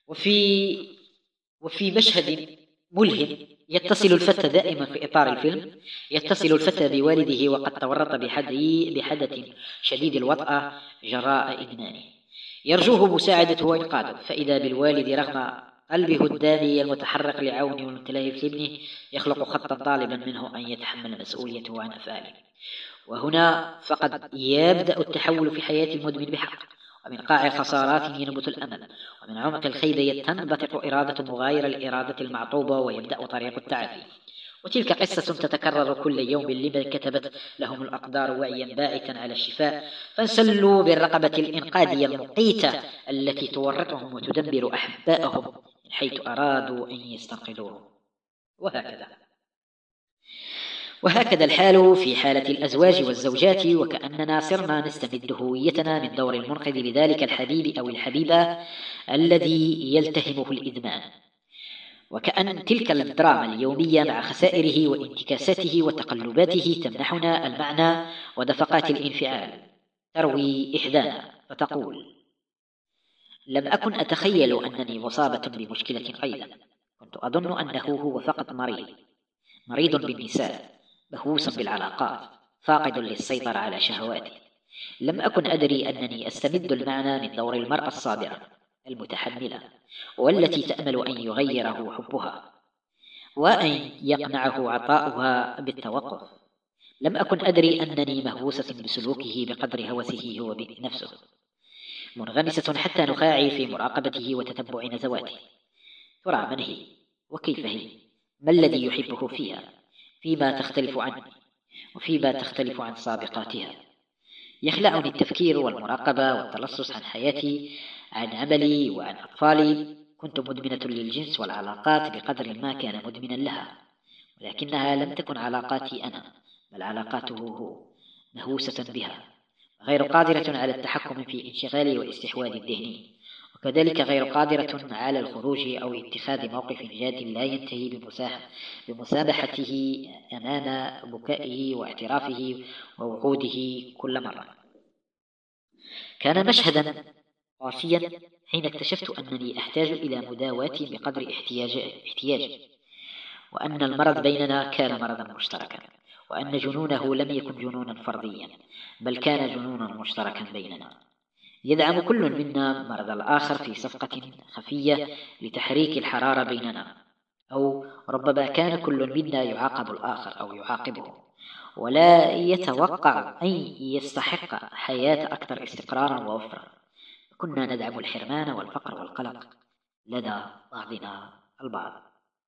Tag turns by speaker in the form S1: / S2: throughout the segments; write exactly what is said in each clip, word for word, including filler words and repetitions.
S1: وفي وفي مشهد ملهم يتصل الفتى دائما في إطار الفيلم، يتصل الفتى بوالده وقد تورط بحدث شديد الوطأة جراء إدمانه، يرجوه مساعدته وإنقاذه، فإذا بالوالد رغم قلبه الدامي المتحرك لعونه والمتلهف لابنه يخلق خطا طالبا منه أن يتحمل مسؤوليته عن أفعاله. وهنا فقد يبدأ التحول في حياة المدمن بحق، ومن قاع خسارات ينبت الأمل، ومن عمق الخيبة تنبثق إرادة مغايرة لإرادة المعطوبة ويبدأ طريق التعافي. وتلك قصة تتكرر كل يوم لمن كتبت لهم الأقدار وعيا باعثا على الشفاء، فانسلوا بالرقبة الإنقاذية المقيتة التي تورطهم وتدمر أحبائهم من حيث أرادوا أن يستنقذوهم. وهكذا وهكذا الحال في حالة الأزواج والزوجات، وكأننا صرنا نستمد هويتنا من دور المنقذ لذلك الحبيب أو الحبيبة الذي يلتهمه الإدمان، وكأن تلك الدراما اليومية مع خسائره وانتكاساته وتقلباته تمنحنا المعنى ودفقات الانفعال. تروي إحدانا فتقول: لم أكن أتخيل أنني مصابة بمشكلة أيضا، كنت أظن أنه هو فقط مريض مريض بالنساء، مهووس بالعلاقات، فاقد للسيطرة على شهواته. لم أكن أدري أنني أستمد المعنى من دور المرأة الصابرة المتحملة، والتي تأمل أن يغيره حبها وأن يقنعه عطاؤها بالتوقف. لم أكن أدري أنني مهووسة بسلوكه بقدر هوسه هو بنفسه، منغمسة حتى نخاعي في مراقبته وتتبع نزواته. ترى من هي؟ وكيف هي؟ ما الذي يحبه فيها؟ فيما تختلف عني وفيما تختلف عن سابقاتها. يخلعني التفكير والمراقبة والتلصص عن حياتي، عن عملي وعن أطفالي. كنت مدمنة للجنس والعلاقات بقدر ما كان مدمنا لها، ولكنها لم تكن علاقاتي أنا، بل علاقاته هو، مهووسة بها، غير قادرة على التحكم في انشغالي واستحواذي الذهني، وكذلك غير قادرة على الخروج أو اتخاذ موقف جاد لا ينتهي بمسامحته أمام بكائه واعترافه ووعوده كل مرة. كان مشهدا قاسيا حين اكتشفت أنني أحتاج إلى مداواة بقدر احتياجي، وأن المرض بيننا كان مرضا مشتركا، وأن جنونه لم يكن جنونا فرديا، بل كان جنونا مشتركا بيننا. يدعم كل منا مرض الآخر في صفقة خفية لتحريك الحرارة بيننا، أو ربما كان كل منا يعاقب الآخر أو يعاقبه، ولا يتوقع أن يستحق حياة أكثر استقرارا ووفرا. كنا ندعم الحرمان والفقر والقلق لدى بعضنا البعض.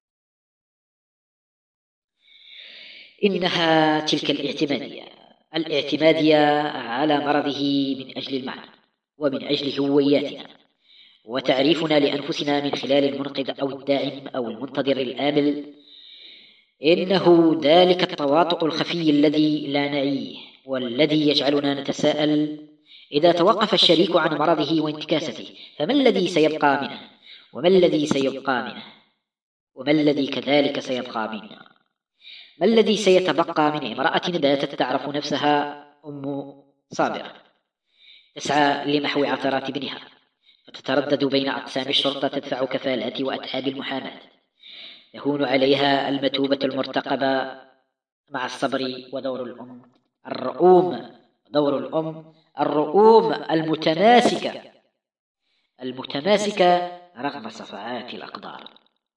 S1: إنها تلك الاعتمادية الاعتمادية على مرضه من أجل المعنى ومن أجل هوياتنا، وتعريفنا لأنفسنا من خلال المنقذ أو الداعم أو المنتظر الآمل. إنه ذلك التواطؤ الخفي الذي لا نعيه، والذي يجعلنا نتساءل: إذا توقف الشريك عن مرضه وانتكاسته فما الذي سيبقى منه؟ وما الذي سيبقى منه؟ وما الذي كذلك سيبقى منا؟ ما الذي سيتبقى من امرأة باتت تعرف نفسها أم صابرة، تسعى لمحو عثرات ابنها، فتتردد بين أقسام الشرطة تدفع كفالات وأتعاب المحاماة، يهون عليها المتوبة المرتقبة مع الصبر، ودور الأم الرؤوم دور الأم الرؤوم المتماسكة المتماسكة رغم صفعات الأقدار.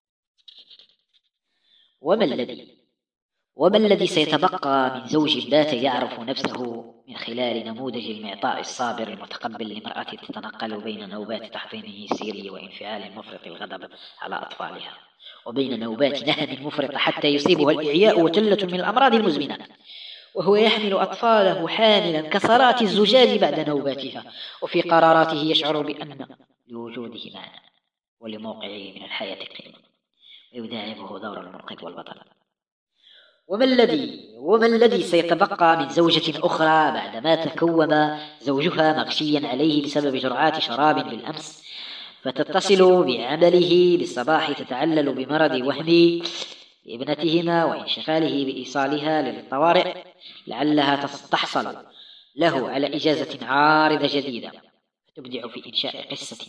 S1: وما الذي وما الذي سيتبقى من زوج بات يعرف نفسه من خلال نموذج المعطاء الصابر المتقبل لمرأة تتنقل بين نوبات تحضينه السري وانفعال مفرط الغضب على أطفالها، وبين نوبات نهم مفرطة حتى يصيبها الإعياء وتلة من الأمراض المزمنة، وهو يحمل أطفاله حاملا كسرات الزجاج بعد نوباتها، وفي قراراته يشعر بأن لوجوده معنى ولموقعه من الحياة قيمة، ويداعبه دور المنقذ والبطل. وما الذي وما الذي سيتبقى من زوجة أخرى بعدما تكوم زوجها مغشيا عليه بسبب جرعات شراب بالأمس، فتتصل بعمله بالصباح تتعلل بمرض وهم لابنتهما وانشغاله بإيصالها للطوارئ لعلها تحصل له على إجازة عارضة جديدة، فتبدع في إنشاء قصة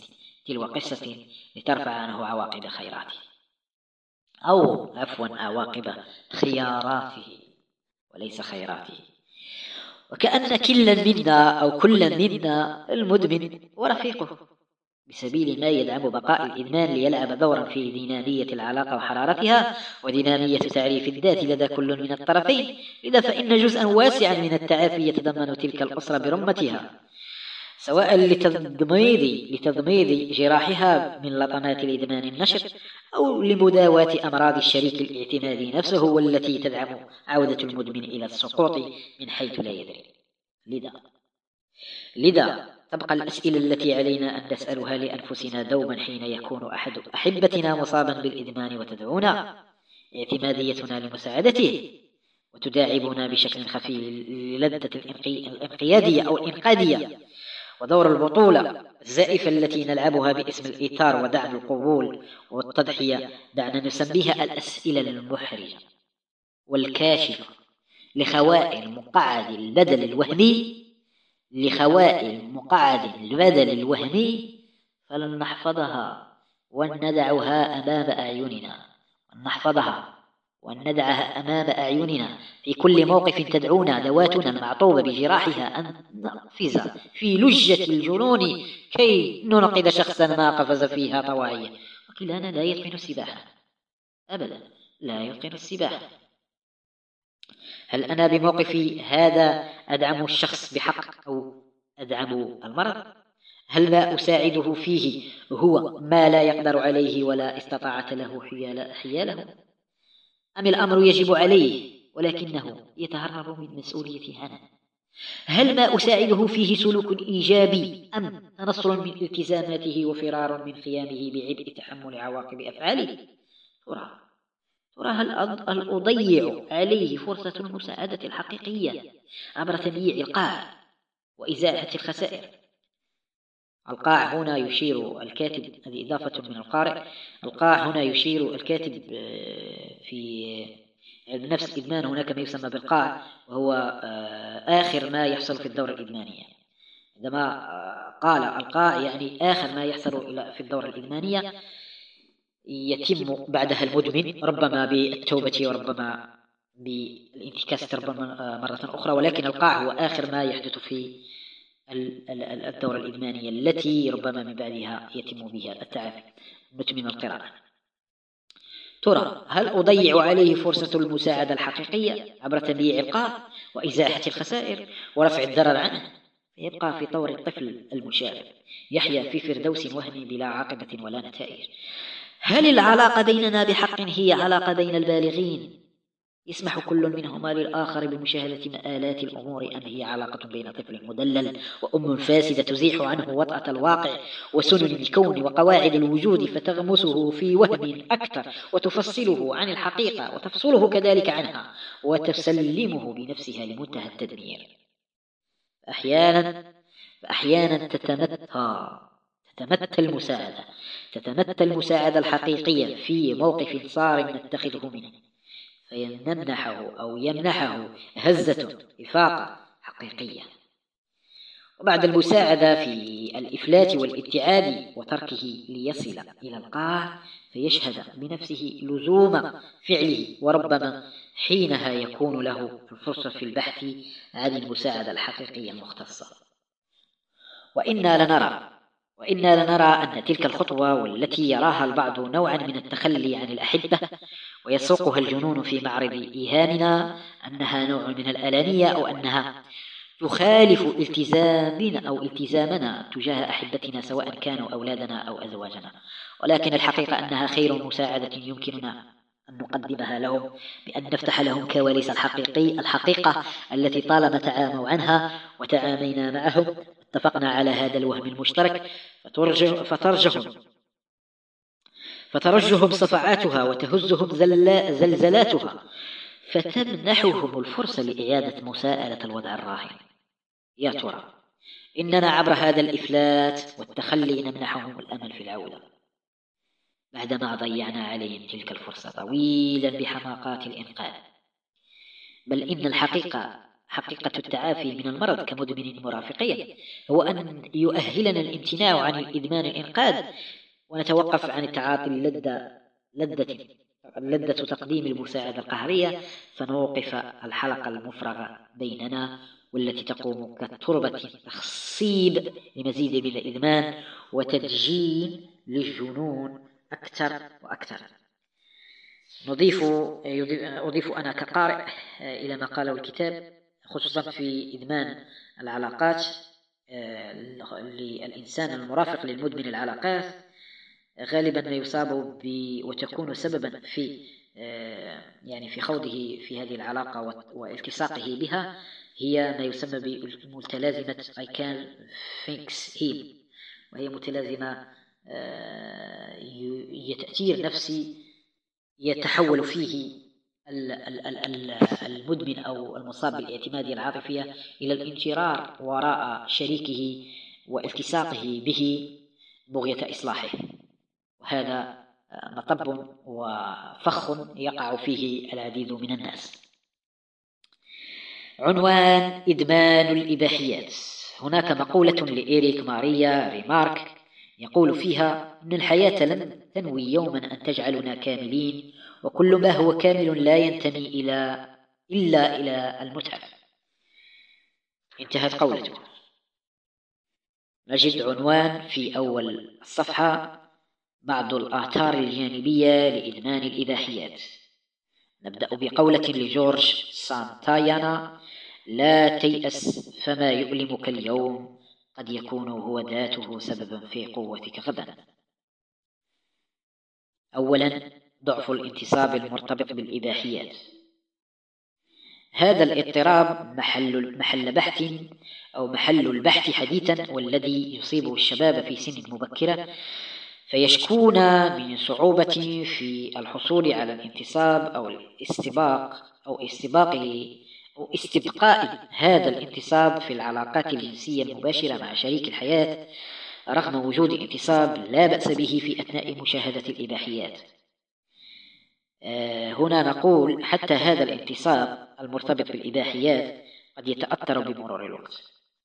S1: تلو قصة لترفع عنه عواقب خيراته، أو عفوا عواقب خياراته وليس خيراته. وكأن كلا منا أو كلا منا المدمن ورفيقه بسبيل ما يدعم بقاء الإدمان ليلعب دورا في دينامية العلاقة وحرارتها ودينامية تعريف الذات لدى كل من الطرفين. لذا فإن جزءا واسعا من التعافي يتضمن تلك الأسرة برمتها، سواء لتضميد لتضميد جراحها من لطمات الإدمان النشر، أو لمداواة أمراض الشريك الاعتمادي نفسه والتي تدعم عودة المدمن إلى السقوط من حيث لا يدري. لذا لذا تبقى الأسئلة التي علينا أن نسألها لأنفسنا دوما حين يكون أحد أحبتنا مصابا بالإدمان وتدعونا اعتماديتنا لمساعدته وتداعبنا بشكل خفي للذة الانقيادية أو الإنقاذية، ودور البطولة الزائفة التي نلعبها باسم الإيثار ودعم القبول والتضحية. دعنا نسميها الأسئلة المحرجة والكاشفة لخوائل مقعد البدل الوهمي لخوائل مقعد البدل الوهمي فلن نحفظها وندعها أمام أعيننا ونحفظها وندعها أمام أعيننا في كل موقف تدعونا ذواتنا المعطوبة بجراحها أن نقفز في لجة الجنون كي ننقذ شخصا ما قفز فيها طواعية. وكلانا لا يتقن السباحة أبدا، لا يتقن السباحة. هل أنا بموقفي هذا أدعم الشخص بحق أو أدعم المرض؟ هل ما أساعده فيه هو ما لا يقدر عليه ولا استطاعت له حياله، أم الأمر يجب عليه ولكنه يتهرب من مسؤوليته عنه؟ هل ما أساعده فيه سلوك إيجابي أم تنصل من التزاماته وفرار من قيامه بعبء تحمل عواقب أفعاله؟ ترى ترى هل أضيع عليه فرصة المساعدة الحقيقية عبر تبييع القاع وإزاحة الخسائر؟ القاع هنا يشير الكاتب، هذه إضافة من القارئ، القاع هنا يشير الكاتب في علم نفس الإدمان هناك ما يسمى بالقاع، وهو آخر ما يحصل في الدورة الإدمانية. عندما قال القاع يعني آخر ما يحصل في الدورة الإدمانية يتم بعدها المدمن ربما بالتوبة وربما بالانتكاسة ربما مرة أخرى، ولكن القاع هو آخر ما يحدث في الدورة الإدمانية التي ربما من بعدها يتم بها التعافي. متمم القراءة. ترى هل أضيع عليه فرصة المساعدة الحقيقية عبر تبييع القاع وإزاحة الخسائر ورفع الضرر عنه، يبقى في طور الطفل المشاغب يحيا في فردوس وهمي بلا عاقبة ولا نتائج؟ هل العلاقة بيننا بحق هي علاقة بين البالغين يسمح كل منهما للآخر بمشاهدة مآلات الأمور، أم هي علاقة بين طفل مدلل وأم فاسدة تزيح عنه وطأة الواقع وسنن الكون وقواعد الوجود فتغمسه في وهم أكثر وتفصله عن الحقيقة وتفصله كذلك عنها وتسلمه بنفسها لمنتهى التدمير؟ أحيانا أحيانا تتمثل تتمثل المساعدة تتمثل المساعدة الحقيقية في موقف صارم نتخذه منه فيمنحه أو يمنحه هزة إفاقة حقيقية. وبعد المساعدة في الإفلات والابتعاد وتركه ليصل إلى القاع فيشهد بنفسه لزوم فعله، وربما حينها يكون له الفرصة في البحث عن المساعدة الحقيقية المختصة. وإنا لنرى وإنا لنرى أن تلك الخطوة والتي يراها البعض نوعا من التخلي عن الأحبة ويسوقها الجنون في معرض إيهامنا أنها نوع من الأنانية أو أنها تخالف التزامنا أو التزامنا تجاه أحبتنا سواء كانوا أولادنا أو أزواجنا، ولكن الحقيقة أنها خير مساعدة يمكننا أن نقدمها لهم بأن نفتح لهم كواليس الحقيقي الحقيقة التي طالما تعاموا عنها وتعامينا معهم اتفقنا على هذا الوهم المشترك، فترجه فترجهم فترجهم صفعاتها وتهزهم زلزلاتها فتمنحهم الفرصة لإعادة مساءلة الوضع الراهن. يا ترى إننا عبر هذا الإفلات والتخلي نمنحهم الأمل في العودة بعدما ضيعنا عليهم تلك الفرصة طويلا بحماقات الإنقاذ؟ بل إن الحقيقة حقيقة التعافي من المرض كمدمن مرافقين هو أن يؤهلنا الامتناع عن الإدمان الإنقاذ، ونتوقف عن التعاطي اللذة لذة لذة تقديم المساعدة القهرية، فنوقف الحلقة المفرغة بيننا والتي تقوم كتربة تخصيب لمزيد من الإدمان وتدجين للجنون أكثر وأكثر. نضيف أضيف أنا كقارئ إلى ما قاله الكتاب خصوصا في إدمان العلاقات للإنسان المرافق للمدمن العلاقات، غالبا ما يصاب ب وتكون سببا في يعني في خوضه في هذه العلاقة والتصاقه بها هي ما يسمى بمتلازمة I can fix him، وهي متلازمة هي تأثير نفسي يتحول فيه المدمن أو المصاب بالاعتمادية العاطفية إلى الانترار وراء شريكه والتصاقه به بغية إصلاحه، وهذا مطب وفخ يقع فيه العديد من الناس. عنوان: إدمان الإباحيات. هناك مقولة لإيريك ماريا ريمارك يقول فيها إن الحياة لن تنوي يوما أن تجعلنا كاملين، وكل ما هو كامل لا ينتمي إلى إلا إلى المتعة. انتهت قولته. نجد عنوان في أول الصفحة: بعض الآثار الجانبية لإدمان الإباحيات. نبدأ بقولة لجورج سانتايانا: لا تيأس، فما يؤلمك اليوم قد يكون هو ذاته سببا في قوتك غدا. أولا، ضعف الانتصاب المرتبط بالإباحيات. هذا الاضطراب محل محل بحث أو محل البحث حديثا، والذي يصيب الشباب في سن مبكرة، فيشكون من صعوبة في الحصول على الانتصاب أو الاستباق أو استباقه أو استبقاء هذا الانتصاب في العلاقات الجنسية المباشرة مع شريك الحياة، رغم وجود انتصاب لا بأس به في أثناء مشاهدة الإباحيات. آه هنا نقول حتى هذا الانتصاب المرتبط بالإباحيات قد يتأثر بمرور الوقت.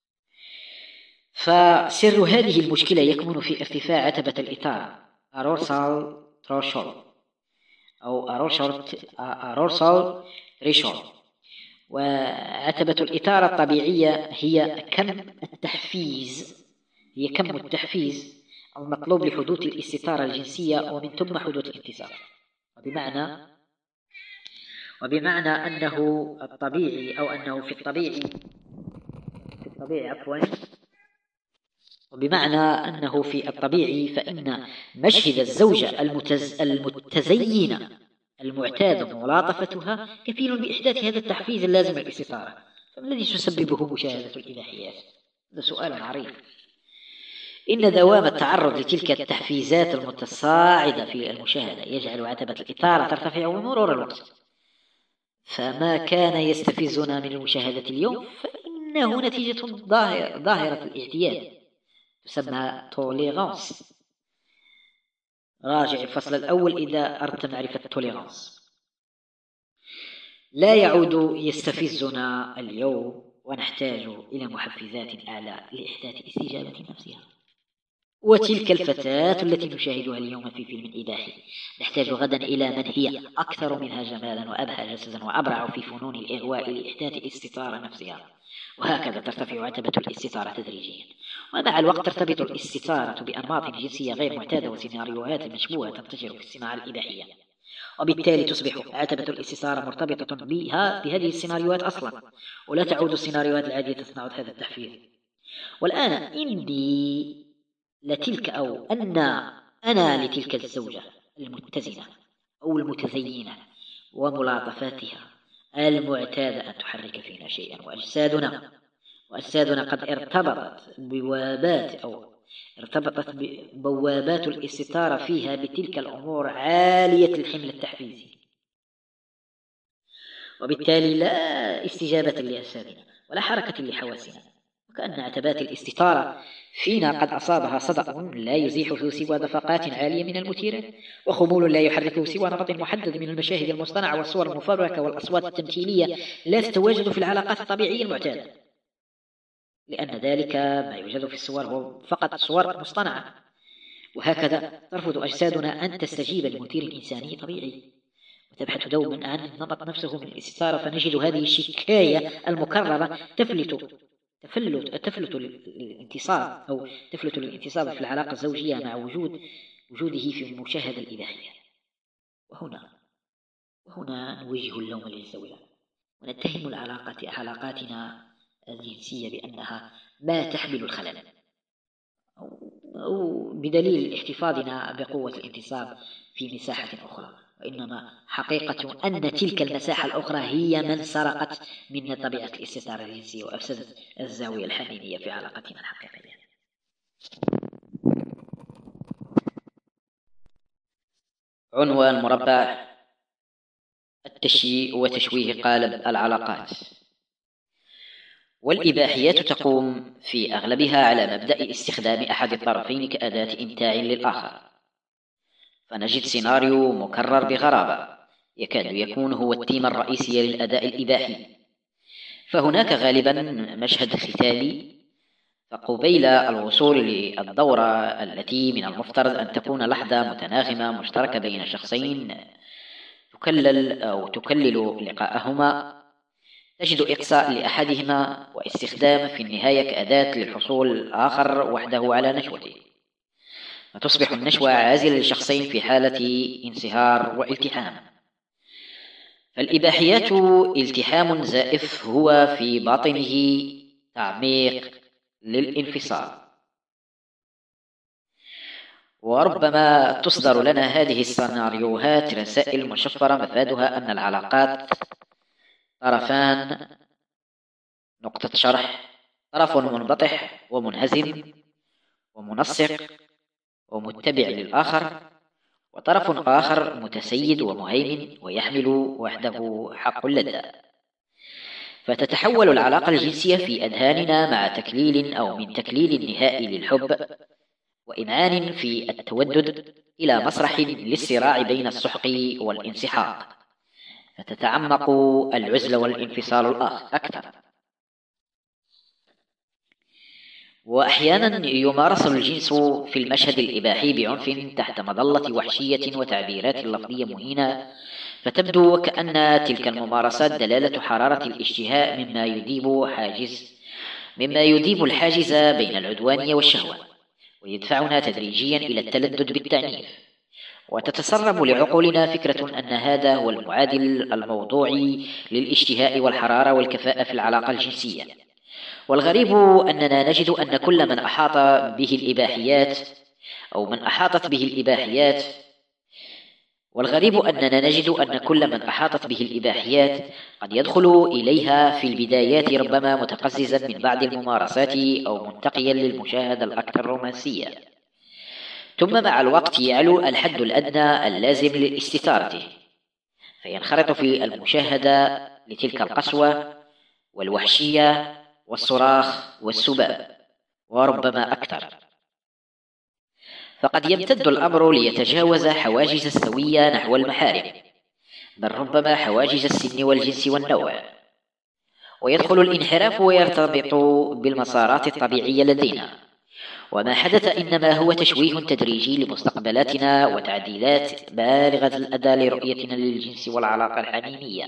S1: فسر هذه المشكلة يكمن في ارتفاع عتبة الإثارة arousal threshold أو arousal threshold. وعتبة الإثارة الطبيعية هي كم التحفيز هي كم التحفيز المطلوب لحدوث الاستثارة الجنسية ومن ثم حدوث الانتصاب. وبمعنى وبمعنى أنه الطبيعي أو أنه في الطبيعي في الطبيعي عفوا وبمعنى أنه في الطبيعي فإن مشهد الزوجة المتز... المتزينة المعتادة ملاطفتها كفيل بإحداث هذا التحفيز اللازم للاستثارة. فما الذي تسببه مشاهدة الإباحيات؟ هذا سؤال عريض. إن دوام التعرض لتلك التحفيزات المتصاعدة في المشاهدة يجعل عتبة الإثارة ترتفع بمرور الوقت، فما كان يستفزنا من المشاهدة اليوم فإنه نتيجة ظاهرة الاعتياد تسمى توليرانس. راجع الفصل الأول إذا أردت معرفة التوليرانس. لا يعود يستفزنا اليوم ونحتاج إلى محفزات أعلى لإحداث استجابة نفسها. وتلك الفتاة التي نشاهدها اليوم في فيلم إباحي نحتاج غدا إلى من هي أكثر منها جمالا وأبهى جسدا وأبرع في فنون الإغواء لإحداث الاستثارة نفسها. وهكذا ترتفع عتبة الاستثارة تدريجيا، ومع الوقت ترتبط الاستثارة بأنماط جنسية غير معتادة وسيناريوهات مشبوهة تنتشر في الصناعة الإباحية، وبالتالي تصبح عتبة الاستثارة مرتبطة بها بهذه السيناريوهات أصلا، ولا تعود السيناريوهات العادية تصنع هذا التحفيز. والآن إني لتلك أو أن أنا لتلك الزوجة المتزنة أو المتزينة وملاطفاتها المعتادة أن تحرك فينا شيئا، وأجسادنا وأجسادنا قد ارتبطت بوابات أو ارتبطت ببوابات الاستثارة فيها بتلك الأمور عالية الحمل التحفيزي، وبالتالي لا استجابة لأجسادنا ولا حركة لحواسنا، وكأن عتبات الاستثارة فينا قد أصابها صدأ لا يزيحه سوى دفقات عالية من المثيرات، وخمول لا يحركه سوى نمط محدد من المشاهد المصطنعة والصور المفبركة والأصوات التمثيلية لا تتواجد في العلاقات الطبيعية المعتادة، لأن ذلك ما يوجد في الصور هو فقط صور مصطنعة. وهكذا ترفض أجسادنا أن تستجيب لمثير إنساني طبيعي، وتبحث دوما عن النمط نفسه من الاستثارة، فنجد هذه الشكاية المكررة تفلت تفلت تفلت الانتصاب أو تفلت الانتصاب في العلاقة الزوجية مع وجود وجوده في المشاهدة الإباحية. وهنا وهنا نوجه اللوم للزوجة، ونتهم العلاقات علاقاتنا الجنسية بأنها ما تحمل الخلل، أو بدليل احتفاظنا بقوة الانتصاب في مساحة أخرى، وإنما حقيقة أن تلك المساحة الأخرى هي من سرقت من طبيعة الاستثارة الجنسية وأفسدت الزاوية الحميمية في علاقتنا الحقيقية. عنوان مربع: التشييء وتشويه قالب العلاقات. والإباحيات تقوم في أغلبها على مبدأ استخدام أحد الطرفين كأداة إمتاع للآخر، فنجد سيناريو مكرر بغرابة يكاد يكون هو التيمة الرئيسية للأداء الإباحي. فهناك غالبا مشهد ختامي، فقبيل الوصول للدورة التي من المفترض أن تكون لحظة متناغمة مشتركة بين شخصين تكلل أو تكلل لقاءهما، تجد إقصاء لأحدهما واستخدام في النهاية كأداة للحصول الآخر وحده على نشوته، فتصبح النشوة عازلة للشخصين في حالة انصهار والتحام. فالإباحيات التحام زائف هو في باطنه تعميق للانفصال. وربما تصدر لنا هذه السيناريوهات رسائل مشفرة مفادها أن العلاقات طرفان نقطة شرح، طرف منبطح ومنهزم ومنسق ومتبع للآخر، وطرف آخر متسيد ومهيمن ويحمل وحده حق اللذة. فتتحول العلاقة الجنسية في أذهاننا مع تكليل أو من تكليل نهائي للحب وإمعان في التودد إلى مسرح للصراع بين السحق والانسحاق، فتتعمق العزلة والانفصال الأكثر. وأحيانا يمارس الجنس في المشهد الإباحي بعنف تحت مظلة وحشية وتعبيرات لفظية مهينة، فتبدو كأن تلك الممارسات دلالة حرارة الاشتهاء مما يذيب حاجز مما يذيب الحاجز بين العدوانية والشهوة، ويدفعنا تدريجيا إلى التلذذ بالتعنيف. وتتسرب لعقولنا فكرة أن هذا هو المعادل الموضوعي للاشتهاء والحرارة والكفاءة في العلاقة الجنسية. والغريب أننا نجد أن كل من أحاط به الإباحيات أو من أحاطت به الإباحيات والغريب أننا نجد أن كل من أحاطت به الإباحيات قد يدخل إليها في البدايات ربما متقززا من بعض الممارسات أو منتقيا للمشاهدة الأكثر رومانسية، ثم مع الوقت يعلو الحد الأدنى اللازم لاستثارته، فينخرط في المشاهدة لتلك القسوة والوحشية والصراخ والسباب وربما أكثر. فقد يمتد الأمر ليتجاوز حواجز السوية نحو المحارم، بل ربما حواجز السن والجنس والنوع، ويدخل الانحراف ويرتبط بالمسارات الطبيعية لدينا. وما حدث إنما هو تشويه تدريجي لمستقبلاتنا وتعديلات بالغة الأداء لرؤيتنا للجنس والعلاقة الحميمية.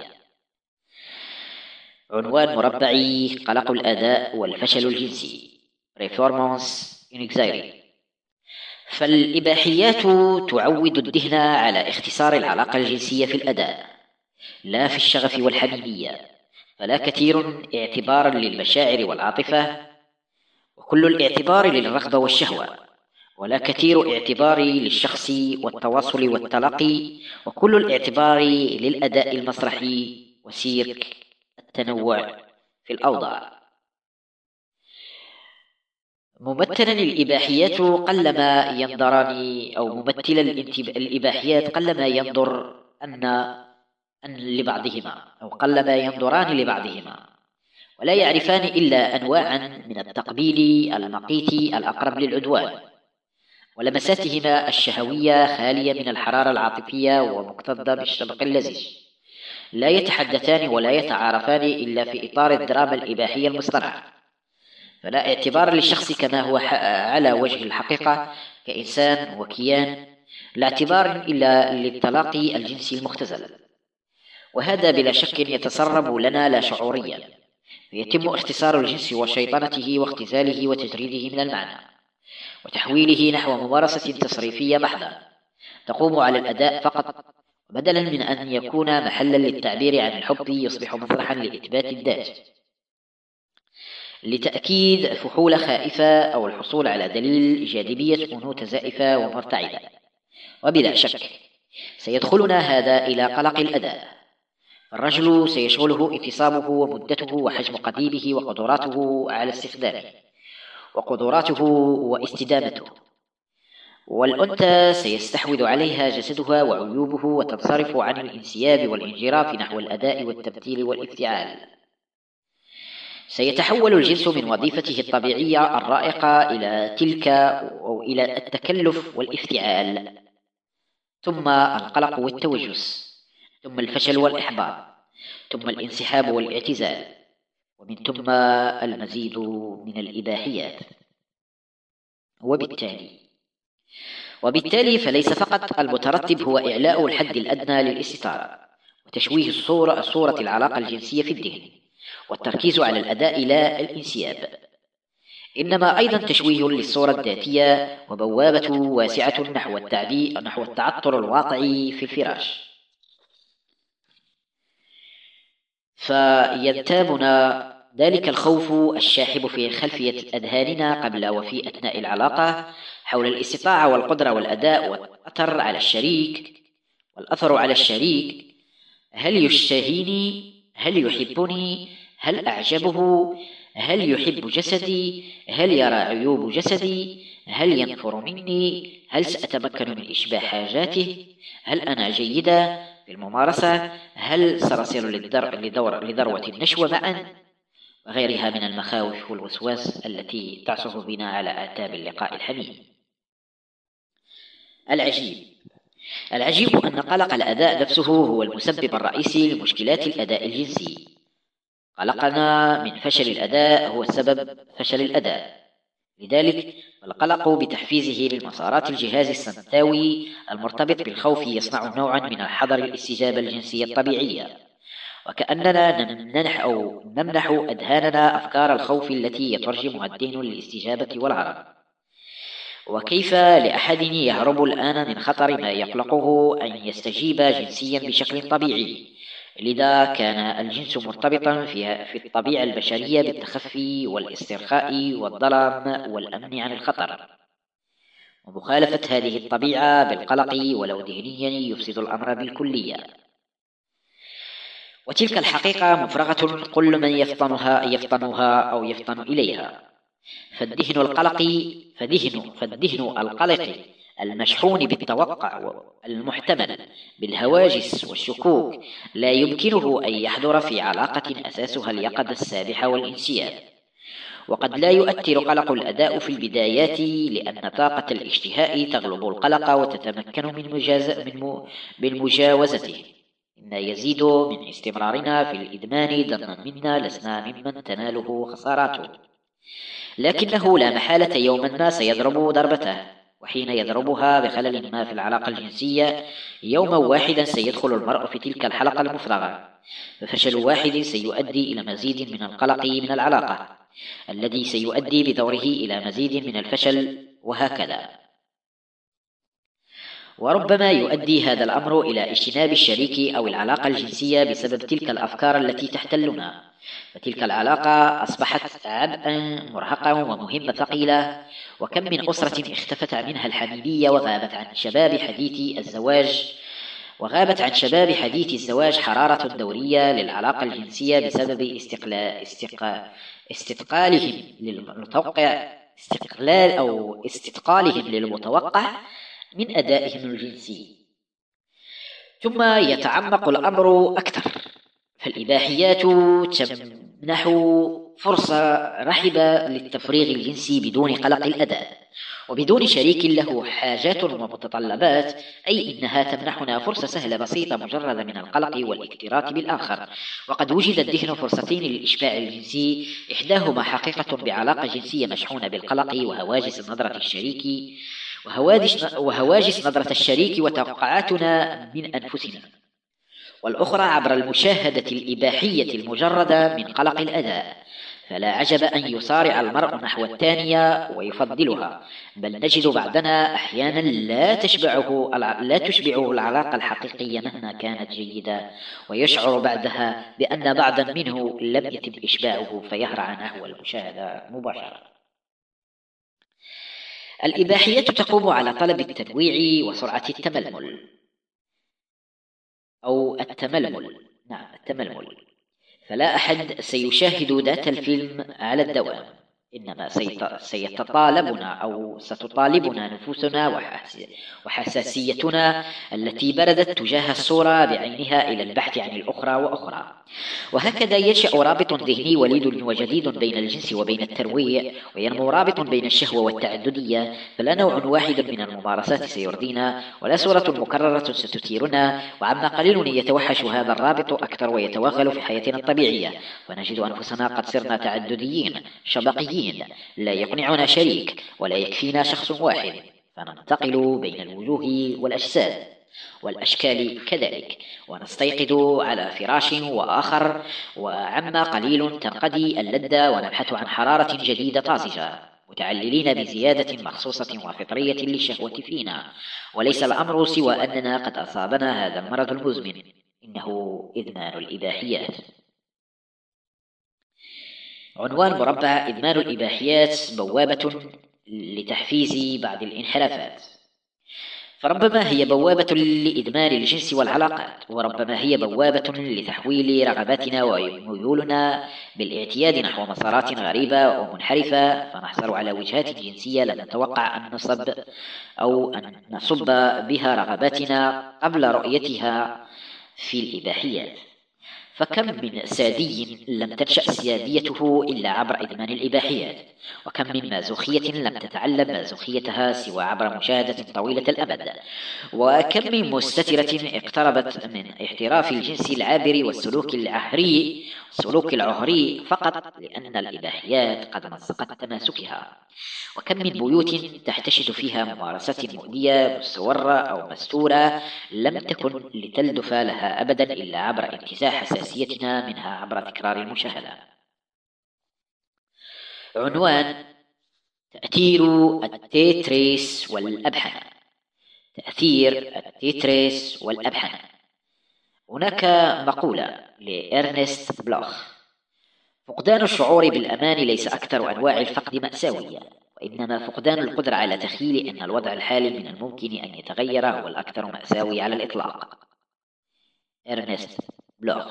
S1: عنوان مربعي: قلق الأداء والفشل الجنسي Performance Anxiety. فالإباحيات تعود الذهن على اختصار العلاقة الجنسية في الأداء لا في الشغف والحميمية، فلا كثير اعتبارا للمشاعر والعاطفة، وكل الاعتبار للرغبة والشهوة، ولا كثير اعتبار للشخص والتواصل والتلقي، وكل الاعتبار للأداء المسرحي وسيرك التنوع في الأوضاع. ممثلا الإباحيات قلما ينظران أو ممثل الإباحيات قلما ينظر أن أن لبعضهما أو قلما ينظران لبعضهما، ولا يعرفان إلا أنواعا من التقبيل المقيت الأقرب للعدوان، ولمساتهما الشهوية خالية من الحرارة العاطفية ومكتظة بالشبق اللذيذ. لا يتحدثان ولا يتعارفان إلا في إطار الدراما الإباحية المصطنعة، فلا اعتبار للشخص كما هو على وجه الحقيقة كإنسان وكيان، لا اعتبار إلا للتلاقي الجنسي المختزل، وهذا بلا شك يتسرب لنا لا شعوريا، فيتم اختصار الجنس وشيطنته واختزاله وتجريده من المعنى وتحويله نحو ممارسة تصريفية بحتة تقوم على الأداء فقط، بدلا من أن يكون محلا للتعبير عن الحب يصبح مسرحا لإثبات الذات، لتأكيد فحول خائفة أو الحصول على دليل جاذبية أنوثة زائفة ومرتعدة. وبلا شك سيدخلنا هذا إلى قلق الأداء، الرجل سيشغله اتصابه ومدته وحجم قضيبه وقدراته على استخدامه وقدراته واستدامته، والأنثى سيستحوذ عليها جسدها وعيوبه وتنصرف عن الانسياب والانجراف نحو الأداء والتبتيل والافتعال. سيتحول الجنس من وظيفته الطبيعية الرائقة إلى تلك أو إلى التكلف والافتعال، ثم القلق والتوجس، ثم الفشل والإحباط، ثم الانسحاب والاعتزال، ومن ثم المزيد من الإباحيات. وبالتالي وبالتالي فليس فقط المترتب هو إعلاء الحد الأدنى للاستثارة وتشويه الصورة, صورة العلاقة الجنسية في الذهن والتركيز على الأداء لا الانسياب، إنما أيضا تشويه للصورة الذاتية وبوابة واسعة نحو التعبير نحو التعطر الواقعي في الفراش. فينتابنا ذلك الخوف الشاحب في خلفية أذهاننا قبل وفي أثناء العلاقة حول الاستطاعة والقدرة والأداء والأثر على الشريك والأثر على الشريك هل يشتهيني؟ هل يحبني؟ هل أعجبه؟ هل يحب جسدي؟ هل يرى عيوب جسدي؟ هل ينفر مني؟ هل سأتمكن من إشباع حاجاته؟ هل أنا جيدة في الممارسة؟ هل سنصل لدور لذروة النشوة معا؟ وغيرها من المخاوف والوسواس التي تعصف بنا على أعتاب اللقاء الحميم. العجيب العجيب أن قلق الأداء نفسه هو المسبب الرئيسي لمشكلات الأداء الجنسي. قلقنا من فشل الأداء هو السبب فشل الأداء، لذلك فالقلق بتحفيزه للمسارات الجهاز السمتاوي المرتبط بالخوف يصنع نوعا من الحظر الاستجابة الجنسية الطبيعية، وكأننا نمنح أو نمنح أذهاننا أفكار الخوف التي يترجمها الذهن للاستجابة والهرب. وكيف لأحد يهرب الآن من خطر ما يقلقه أن يستجيب جنسيا بشكل طبيعي؟ لذا كان الجنس مرتبطا في الطبيعة البشرية بالتخفي والاسترخاء والظلام والأمن عن الخطر، ومخالفة هذه الطبيعة بالقلق ولو ذهنيا يفسد الأمر بالكلية. وتلك الحقيقة مفرغة كل من يفطنها يفطنها أو يفطن إليها، فالذهن القلق فذهن فالذهن القلق المشحون بالتوقع المحتمل بالهواجس والشكوك لا يمكنه أن يحضر في علاقة أساسها اليقظة السابحة والانسياب، وقد لا يؤثر قلق الأداء في البدايات لأن طاقة الاشتهاء تغلب القلق وتتمكن من, مجاز من, من مجاوزته، إن يزيد من استمرارنا في الإدمان ظنا منا لسنا ممن تناله خساراته، لكنه لا محالة يوما ما سيضرب ضربته، وحين يضربها بخلل ما في العلاقة الجنسية يوما واحدا سيدخل المرء في تلك الحلقة المفرغة، ففشل واحد سيؤدي إلى مزيد من القلق من العلاقة الذي سيؤدي بدوره إلى مزيد من الفشل، وهكذا. وربما يؤدي هذا الأمر إلى اجتناب الشريك أو العلاقة الجنسية بسبب تلك الأفكار التي تحتلنا، فتلك العلاقة أصبحت عبئا مرهقا ومهمة ثقيلة. وكم من أسرة اختفت منها الحميمية وغابت عن شباب حديث الزواج وغابت عن شباب حديث الزواج حرارة دورية للعلاقة الجنسية بسبب استقلال استقلال استثقالهم للمتوقع استقلال أو استثقالهم للمتوقع من أدائهم الجنسي. ثم يتعمق الأمر أكثر، فالإباحيات تمنح فرصة رحبة للتفريغ الجنسي بدون قلق الأداء وبدون شريك له حاجات ومتطلبات، أي إنها تمنحنا فرصة سهلة بسيطة مجردة من القلق والاكتراث بالآخر. وقد وجد الذهن فرصتين للإشباع الجنسي، إحداهما حقيقة بعلاقة جنسية مشحونة بالقلق وهواجس نظرة الشريك وهواجس, وهواجس نظرة الشريك وتوقعاتنا من أنفسنا، والأخرى عبر المشاهدة الإباحية المجردة من قلق الأداء. فلا عجب أن يصارع المرء نحو الثانية ويفضلها، بل نجد بعضنا أحيانا لا تشبعه لا تشبعه العلاقة الحقيقية مهما كانت جيدة، ويشعر بعدها بأن بعضا منه لم يتم إشباعه فيهرع نحو المشاهدة مباشرة. الإباحية تقوم على طلب التنويع وسرعة التململ أو التململ نعم التململ فلا أحد سيشاهد ذات الفيلم على الدوام، إنما سيتطالبنا أو ستطالبنا نفوسنا وحساسيتنا التي بردت تجاه الصورة بعينها إلى البحث عن الأخرى وأخرى. وهكذا ينشأ رابط ذهني وليد وجديد بين الجنس وبين الترويع، وينمو رابط بين الشهوة والتعددية، فلا نوع واحد من الممارسات سيرضينا ولا صورة مكررة ستثيرنا، وعما قليل يتوحش هذا الرابط أكثر ويتوغل في حياتنا الطبيعية، ونجد أنفسنا قد صرنا تعدديين شبقيين، لا يقنعنا شريك ولا يكفينا شخص واحد، فننتقل بين الوجوه والأجساد والأشكال كذلك، ونستيقظ على فراش وآخر، وعما قليل تنقضي اللذة ونبحث عن حرارة جديدة طازجة، متعللين بزيادة مخصوصة وفطرية للشهوة فينا. وليس الأمر سوى أننا قد أصابنا هذا المرض المزمن، إنه إدمان الإباحيات. عنوان مربع: إدمان الإباحيات بوابة لتحفيز بعض الانحرافات. فربما هي بوابة لإدمان الجنس والعلاقات، وربما هي بوابة لتحويل رغباتنا وميولنا بالاعتياد نحو مسارات غريبة ومنحرفة، فنحصل على وجهات جنسية لا نتوقع أن نصب أو أن نصب بها رغباتنا قبل رؤيتها في الإباحيات. فكم من سادي لم تنشأ سياديته إلا عبر إدمان الإباحيات، وكم من مازوخية لم تتعلم مازوخيتها سوى عبر مشاهدة طويلة الأمد، وكم من مستترة اقتربت من احتراف الجنس العابر والسلوك العهري السلوك العهري فقط لأن الإباحيات قد مزقت تماسكها، وكم من بيوت تحتشد فيها ممارسات مؤذية مستورة أو مستورة لم تكن لتلدف لها أبدا إلا عبر انتزاع حساسيتنا منها عبر تكرار المشاهدة. عنوان: تأثير التيتريس والأبحنة. تأثير التيتريس والأبحنة. هناك مقولة لإرنست بلوخ: فقدان الشعور بالأمان ليس أكثر أنواع الفقد مأساوية، وإنما فقدان القدرة على تخيل أن الوضع الحالي من الممكن أن يتغير هو الأكثر مأساوي على الإطلاق. إرنست بلوخ.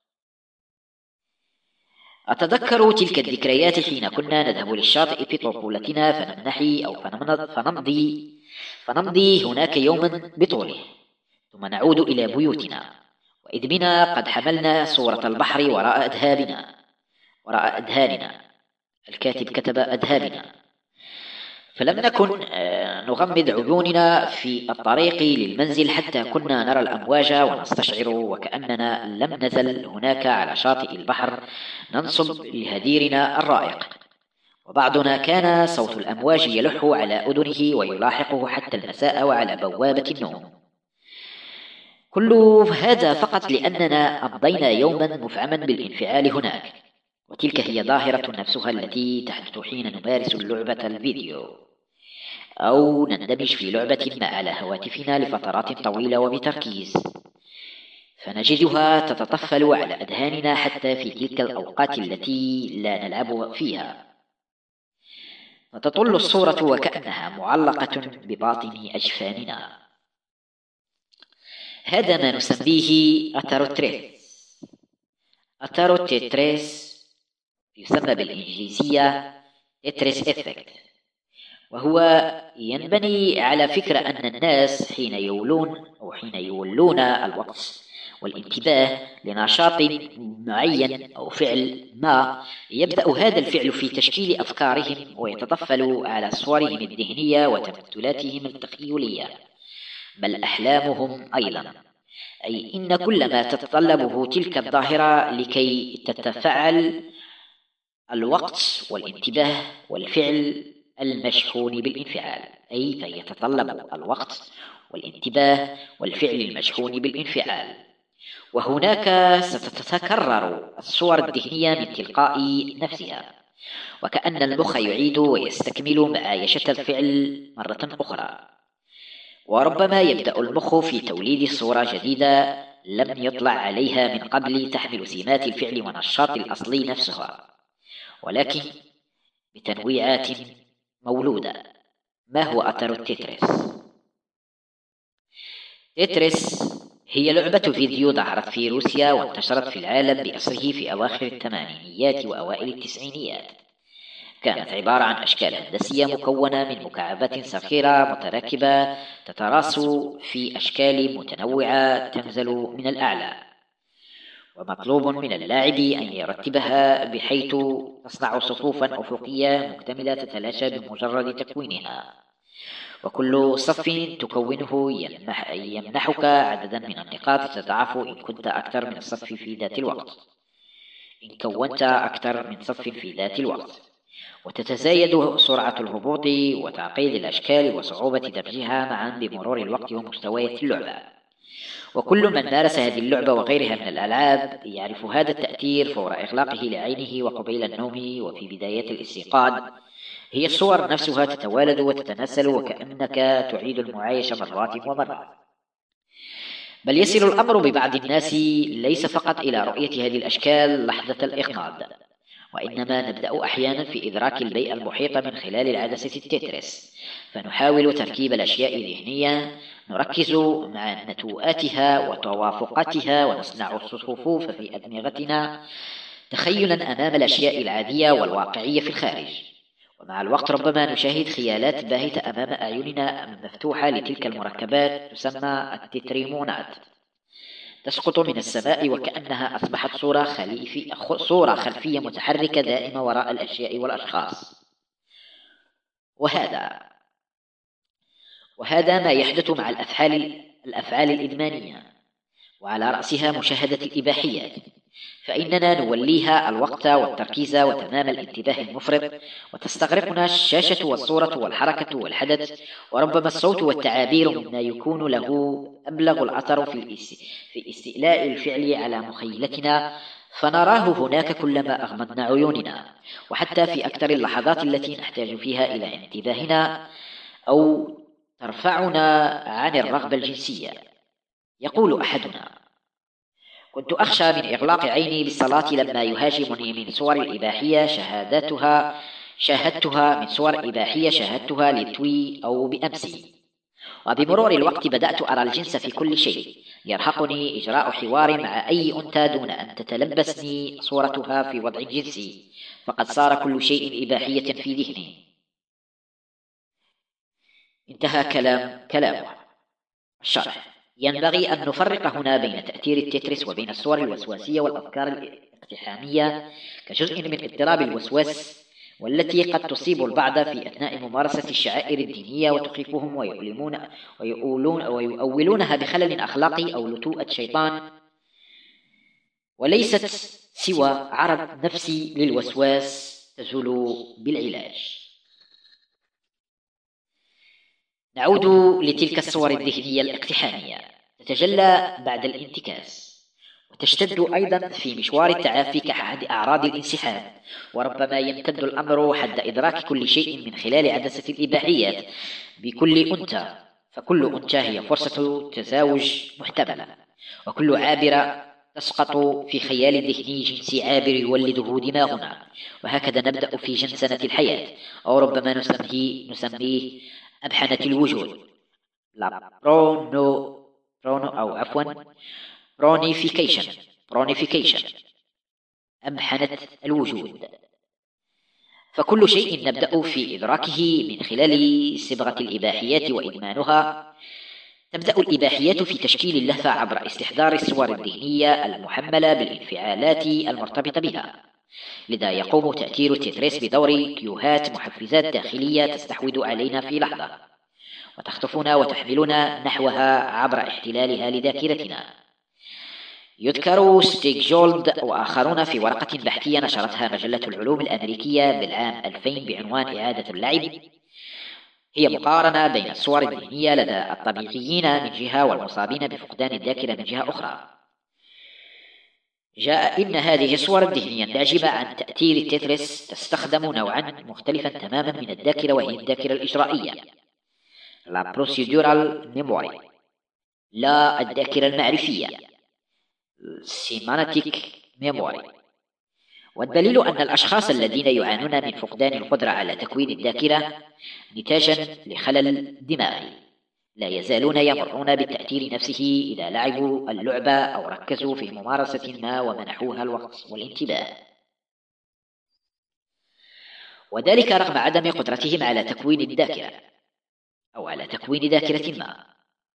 S1: أتذكر تلك الذكريات حين كنا نذهب للشاطئ في طفولتنا فنمنحي أو فنمضي فنمضي هناك يوما بطوله، ثم نعود إلى بيوتنا، وإذ بنا قد حملنا صورة البحر وراء أذهابنا وراء أذهاننا. الكاتب كتب أذهابنا. فلم نكن نغمض عيوننا في الطريق للمنزل حتى كنا نرى الأمواج ونستشعر وكأننا لم نزل هناك على شاطئ البحر ننصب لهديرنا الرائق، وبعضنا كان صوت الأمواج يلح على أذنه ويلاحقه حتى المساء وعلى بوابة النوم. كل هذا فقط لأننا أمضينا يوما مفعما بالانفعال هناك، وتلك هي ظاهرة نفسها التي تحدث حين نمارس اللعبة الفيديو أو نندمج في لعبة ما على هواتفنا لفترات طويلة وبتركيز، فنجدها تتطفل على أذهاننا حتى في تلك الأوقات التي لا نلعب فيها، فتطل الصورة وكأنها معلقة بباطن أجفاننا. هذا ما نسميه أثر التريس. أثر التتريس يسمى بالإنجليزية تتريس إفكت، وهو ينبني على فكرة أن الناس حين يولون أو حين يولون الوقت والانتباه لنشاط معين أو فعل ما، يبدأ هذا الفعل في تشكيل أفكارهم ويتطفل على صورهم الذهنية وتمثلاتهم التخيلية، بل أحلامهم أيضا، أي إن كل ما تتطلبه تلك الظاهرة لكي تتفعل الوقت والانتباه والفعل المشحون بالانفعال، أي فيتطلب الوقت والانتباه والفعل المشحون بالانفعال. وهناك ستتكرر الصور الذهنية من تلقاء نفسها، وكأن المخ يعيد ويستكمل معايشة الفعل مرة أخرى. وربما يبدأ المخ في توليد صورة جديدة لم يطلع عليها من قبل تحمل سمات الفعل ونشاط الأصلي نفسها، ولكن بتنويعات مولودة. ما هو أثر التتريس؟ تتريس هي لعبة فيديو ظهرت في روسيا وانتشرت في العالم بأسره في أواخر الثمانينيات وأوائل التسعينيات. كانت عبارة عن أشكال هندسية مكونة من مكعبات صغيرة متراكبة تتراص في أشكال متنوعة تنزل من الأعلى، ومطلوب من اللاعب أن يرتبها بحيث تصنع صفوفا أفقية مكتملة تتلاشى بمجرد تكوينها، وكل صف تكونه يمنح يمنحك عددا من النقاط تضاعف إن كنت أكثر من الصف في ذات الوقت إن كونت أكثر من صف في ذات الوقت، وتتزايد سرعة الهبوط وتعقيد الأشكال وصعوبة دمجها معا بمرور الوقت ومستويات اللعبة. وكل من مارس هذه اللعبة وغيرها من الألعاب يعرف هذا التأثير فور إغلاقه لعينه وقبيل النوم وفي بداية الاستيقاظ. هي الصور نفسها تتوالد وتتناسل وكأنك تعيد المعايشة مرات ومرات. بل يصل الأمر ببعض الناس ليس فقط إلى رؤية هذه الأشكال لحظة الإغماض، وإنما نبدأ أحيانا في إدراك البيئة المحيطة من خلال العدسة التتريس، فنحاول تركيب الأشياء ذهنيا، نركز مع نتوءاتها وتوافقاتها ونصنع الصفوف في أدمغتنا تخيلا أمام الأشياء العادية والواقعية في الخارج. ومع الوقت ربما نشاهد خيالات باهتة أمام أعيننا مفتوحة لتلك المركبات تسمى التتريمونات، تسقط من السماء وكأنها أصبحت صورة, خليفي صورة خلفية متحركة دائمة وراء الأشياء والأشخاص. وهذا وهذا ما يحدث مع الأفعال الأفعال الإدمانية، وعلى رأسها مشاهدة الإباحيات، فإننا نوليها الوقت والتركيز وتمام الانتباه المفرط، وتستغرقنا الشاشة والصورة والحركة والحدث وربما الصوت والتعابير مما يكون له أبلغ الأثر في استيلاء الفعل على مخيلتنا، فنراه هناك كلما أغمضنا عيوننا، وحتى في أكثر اللحظات التي نحتاج فيها إلى انتباهنا أو ترفعنا عن الرغبة الجنسية. يقول أحدنا: كنت أخشى من إغلاق عيني بالصلاة لما يهاجمني من صور الإباحية شهادتها شاهدتها من صور إباحية شاهدتها لتوي أو بأمسي. وبمرور الوقت بدأت أرى الجنس في كل شيء، يرهقني إجراء حوار مع أي أنثى دون أن تتلبسني صورتها في وضع جنسي، فقد صار كل شيء إباحية في ذهني. انتهى كلام كلامه. الشرح: ينبغي أن نفرق هنا بين تأثير التتريس وبين الصور الوسواسية والأفكار الاقتحامية كجزء من اضطراب الوسواس، والتي قد تصيب البعض في أثناء ممارسة الشعائر الدينية وتخيفهم ويؤلمون ويؤولون ويؤولونها بخلل أخلاقي أو لتوءة شيطان، وليست سوى عرض نفسي للوسواس تزول بالعلاج. نعود لتلك الصور الذهنية الاقتحامية، تتجلى بعد الانتكاس وتشتد أيضا في مشوار التعافي كأحد أعراض الانسحاب، وربما يمتد الأمر حد إدراك كل شيء من خلال عدسة الإباحيات بكل أنثى، فكل أنثى هي فرصة تزاوج محتملة، وكل عابرة تسقط في خيال ذهني جنسي عابر يولده دماغنا. وهكذا نبدأ في جنسنة الحياة، أو ربما نسميه, نسميه أبحنة الوجود، لا برونو برونو أو عفوا برونيفيكيشن برونيفيكيشن أبحنة الوجود. فكل شيء نبدأ في إدراكه من خلال صبغة الإباحيات وإدمانها تبدأ الإباحيات في تشكيل اللهفة عبر استحضار الصور الذهنية المحملة بالانفعالات المرتبطة بها، لذا يقوم تأثير التتريس بدور كيوهات محفزات داخلية تستحوذ علينا في لحظة وتخطفنا وتحملنا نحوها عبر احتلالها لذاكرتنا. يذكر ستيغ جولد وآخرون في ورقة بحثية نشرتها مجلة العلوم الأمريكية بالعام ألفين بعنوان إعادة اللعب، هي مقارنة بين الصور الذهنية لدى الطبيعيين من جهة والمصابين بفقدان الذاكرة من جهة أخرى. جاء إن هذه الصور الذهنية الناجمة عن تأثير التتريس تستخدم نوعا مختلفا تماما من الذاكرة، وهي الذاكرة الإجرائية لا procedural memory، لا الذاكرة المعرفية semantic memory. والدليل أن الأشخاص الذين يعانون من فقدان القدرة على تكوين الذاكرة نتاجا لخلل دماغي لا يزالون يمرون بالتأثير نفسه إذا لعبوا اللعبة أو ركزوا في ممارسة ما ومنحوها الوقت والانتباه، وذلك رغم عدم قدرتهم على تكوين الذاكرة أو على تكوين ذاكرة ما،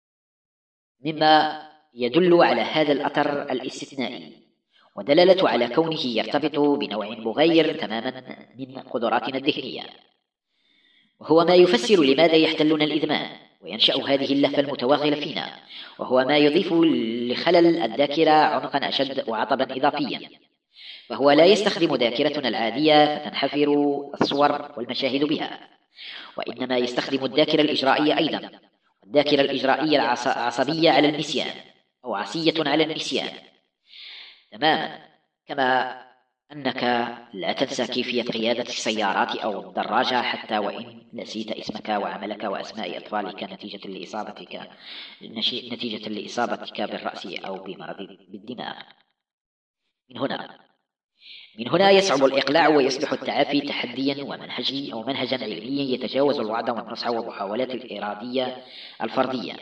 S1: مما يدل على هذا الأثر الاستثنائي ودلالة على كونه يرتبط بنوع مغاير تماما من قدراتنا الذهنية، وهو ما يفسر لماذا يحتلنا الإدمان وينشأ هذه اللهفة المتوغلة فينا، وهو ما يضيف لخلل الذاكرة عمقا أشد وعطبا إضافيا، فهو لا يستخدم ذاكرتنا العادية فتنحفر الصور والمشاهد بها، وإنما يستخدم الذاكرة الإجرائية أيضا، الذاكرة الإجرائية العصبية على النسيان أو عصية على النسيان تماما، كما أنك لا تنسى كيفية قيادة السيارات أو الدراجة حتى وإن نسيت اسمك وعملك وأسماء أطفالك نتيجة لإصابتك نتيجة لإصابتك بالرأس أو بمرض بالدماغ. من هنا من هنا يصعب الإقلاع ويصبح التعافي تحديا ومنهجي أو منهجا علميا يتجاوز الوعد والنصح والمحاولات الإرادية الفردية.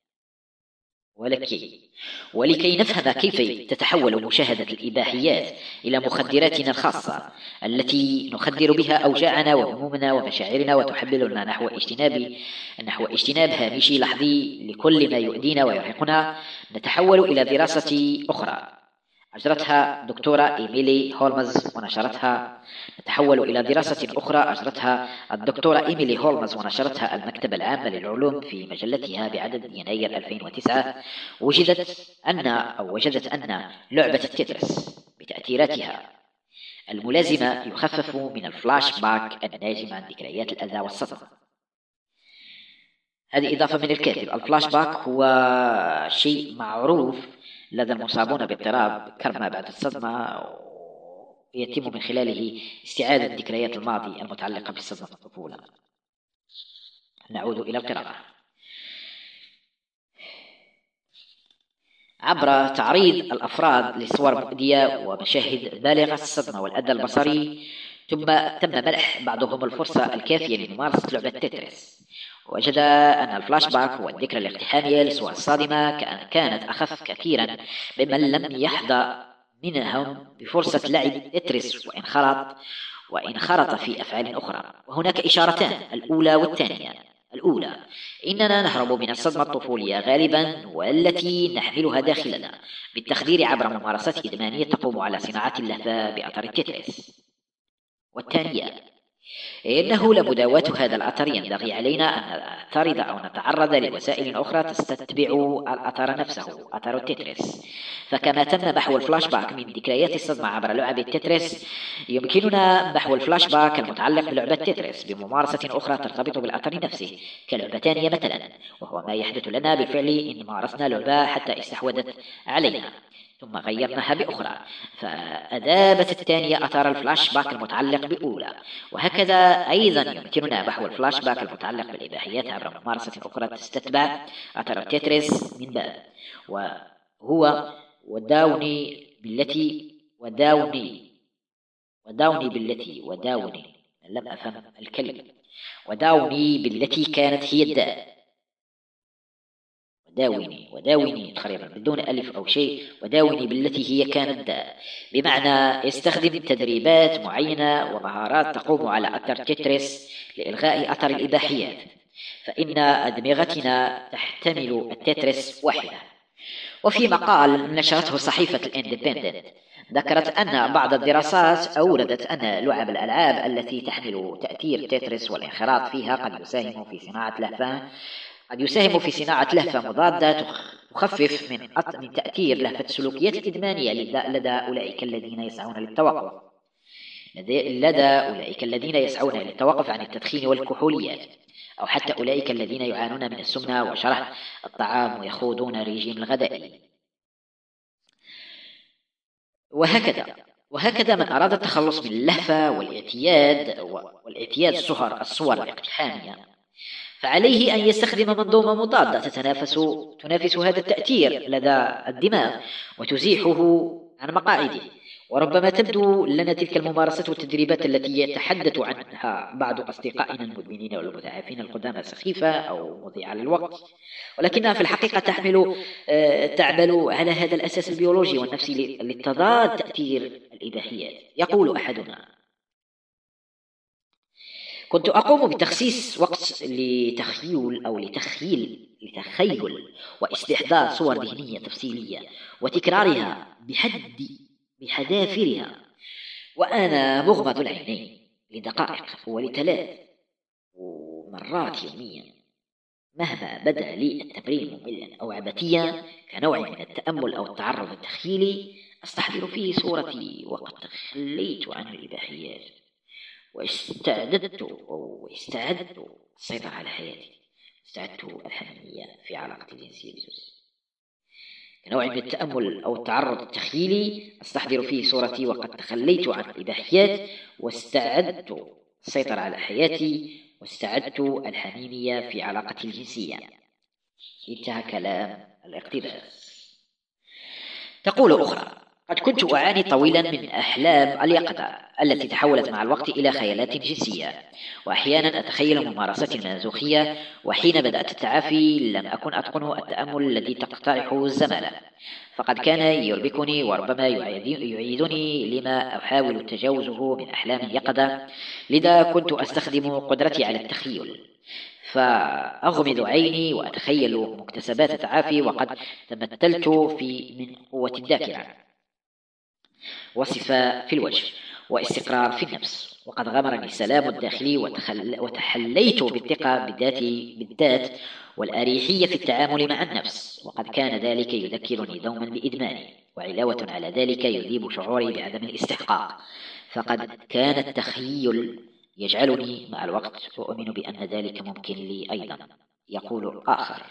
S1: ولكي ولكي نفهم كيف تتحول مشاهدة الإباحيات إلى مخدراتنا الخاصة التي نخدر بها أوجاعنا وهمومنا ومشاعرنا وتحملنا نحو اجتناب نحو اجتناب هامشي لحظي لكل ما يؤذينا ويرهقنا، نتحول إلى دراسة أخرى أجرتها دكتورة إيميلي هولمز ونشرتها نتحول إلى دراسة أخرى أجرتها الدكتورة إيميلي هولمز ونشرتها المكتبة العامة للعلوم في مجلتها بعدد يناير ألفين وتسعة. وجدت أن أو وجدت أن لعبة التترس بتأثيراتها الملازمة يخفف من الفلاش باك الناجم عن ذكريات الأذى والصدمة. هذه إضافة من الكاتب. الفلاش باك هو شيء معروف لدى المصابون باضطراب كرما بعد الصدمة، يتم من خلاله استعادة ذكريات الماضي المتعلقة بالصدمة في الطفولة. نعود إلى القراءة. عبر تعريض الأفراد لصور مؤذية ومشاهد بالغة الصدمة والأذى البصري ثم تم منح بعضهم الفرصة الكافية لممارسة لعبة تتريس، وجد أن الفلاش باك هو الذكرى الاقتحامية لصور الصادمة كانت أخف كثيرا ممن لم يحظى منهم بفرصة لعب تتريس وانخرط وانخرط في أفعال أخرى. وهناك إشارتان، الأولى والثانية. الأولى: إننا نهرب من الصدمة الطفولية غالبا والتي نحملها داخلنا بالتخدير عبر ممارسات إدمانية تقوم على صناعة اللهفة بأثر التتريس. والثانية: إنه لمداواة هذا الأثر ينبغي علينا أن نعترض أو نتعرض لوسائل أخرى تستتبع الأثر نفسه، أثر التتريس. فكما تم محو الفلاش باك من ذكريات الصدمة عبر لعب التتريس، يمكننا محو الفلاش باك المتعلق بلعبة تتريس بممارسة أخرى ترتبط بالأثر نفسه كلعبة ثانية مثلا، وهو ما يحدث لنا بالفعل إن مارسنا لعبة حتى استحوذت علينا ثم غيرناها بأخرى فأذابت الثانية أثار الفلاش باك المتعلق بأولى. وهكذا أيضا يمكننا محو الفلاش باك المتعلق بالإباحيات عبر ممارسة أخرى تستتبع أثر التتريس من باب، وهو وداوني بالتي وداوني وداوني بالتي وداوني لم أفهم الكلمة وداوني بالتي كانت هي الداء وداوني وداوني تقريبا بدون ألف أو شيء، وداوني بالتي هي كانت داء، بمعنى يستخدم تدريبات معينة ومهارات تقوم على أثر تتريس لإلغاء أثر الإباحيات. فإن أدمغتنا تحتمل التترس واحدة. وفي مقال نشرته صحيفة الاندبندنت ذكرت أن بعض الدراسات أوردت أن لعب الألعاب التي تحمل تأثير تترس والانخراط فيها قد يساهم في صناعة لهفة قد يساهم في صناعة لهفة مضادة تخفف من من تأثير لهفة السلوكيات الإدمانية لدى أولئك الذين يسعون للتوقف لدى أولئك الذين يسعون للتوقف عن التدخين والكحوليات، أو حتى أولئك الذين يعانون من السمنة وشرح الطعام ويخوضون ريجيم الغدائي. وهكذا وهكذا من أراد التخلص من اللهفة والاعتياد والاعتياد الصور الصور الاقتحامية فعليه أن يستخدم منظومة مضادة تتنافس تنافس هذا التأثير لدى الدماغ وتزيحه عن مقاعده. وربما تبدو لنا تلك الممارسات والتدريبات التي يتحدث عنها بعض أصدقائنا المدمنين والمتعافين القدامى سخيفة أو مضيعة للوقت، ولكنها في الحقيقة تحمل تعمل على هذا الأساس البيولوجي والنفسي لتضاد تأثير الإباحيات. يقول أحدنا: كنت أقوم بتخصيص وقت لتخيل أو لتخيل لتخيل واستحضار صور ذهنية تفصيلية وتكرارها بحد بحذافيرها وأنا مغمض العينين لدقائق ولثلاث مرات يوميا، مهما بدا لي التمرين مملا أو عبثيا كنوع من التأمل أو التعرض التخيلي أستحضر فيه صورتي وقد تخليت عن الإباحيات واستعددت واستعدت السيطرة على حياتي، استعدت الحميمية في علاقة الجنسية بزوجي. كنوع من التأمل أو التعرض التخيلي أستحضر فيه صورتي وقد تخليت عن الإباحيات واستعدت السيطرة على حياتي واستعدت الحميمية في علاقتي الجنسية. انتهى كلام الاقتباس. تقول أخرى: قد كنت أعاني طويلا من أحلام اليقظة التي تحولت مع الوقت إلى خيالات جنسية، وأحيانا أتخيل ممارسات مازوخية، وحين بدأت التعافي لم أكن أتقن التأمل الذي تقترح الزمالة، فقد كان يربكني وربما يعيدني لما أحاول تجاوزه من أحلام اليقظة، لذا كنت أستخدم قدرتي على التخيل فأغمض عيني وأتخيل مكتسبات التعافي وقد تمثلت في من قوة الذاكرة وصفاء في الوجه واستقرار في النفس، وقد غمرني السلام الداخلي وتخل... وتحليت بالثقة بالذات بالذات والأريحية في التعامل مع النفس، وقد كان ذلك يذكرني دوما بإدماني، وعلاوة على ذلك يذيب شعوري بعدم الاستحقاق، فقد كان التخيل يجعلني مع الوقت وأؤمن بأن ذلك ممكن لي أيضا. يقول آخر: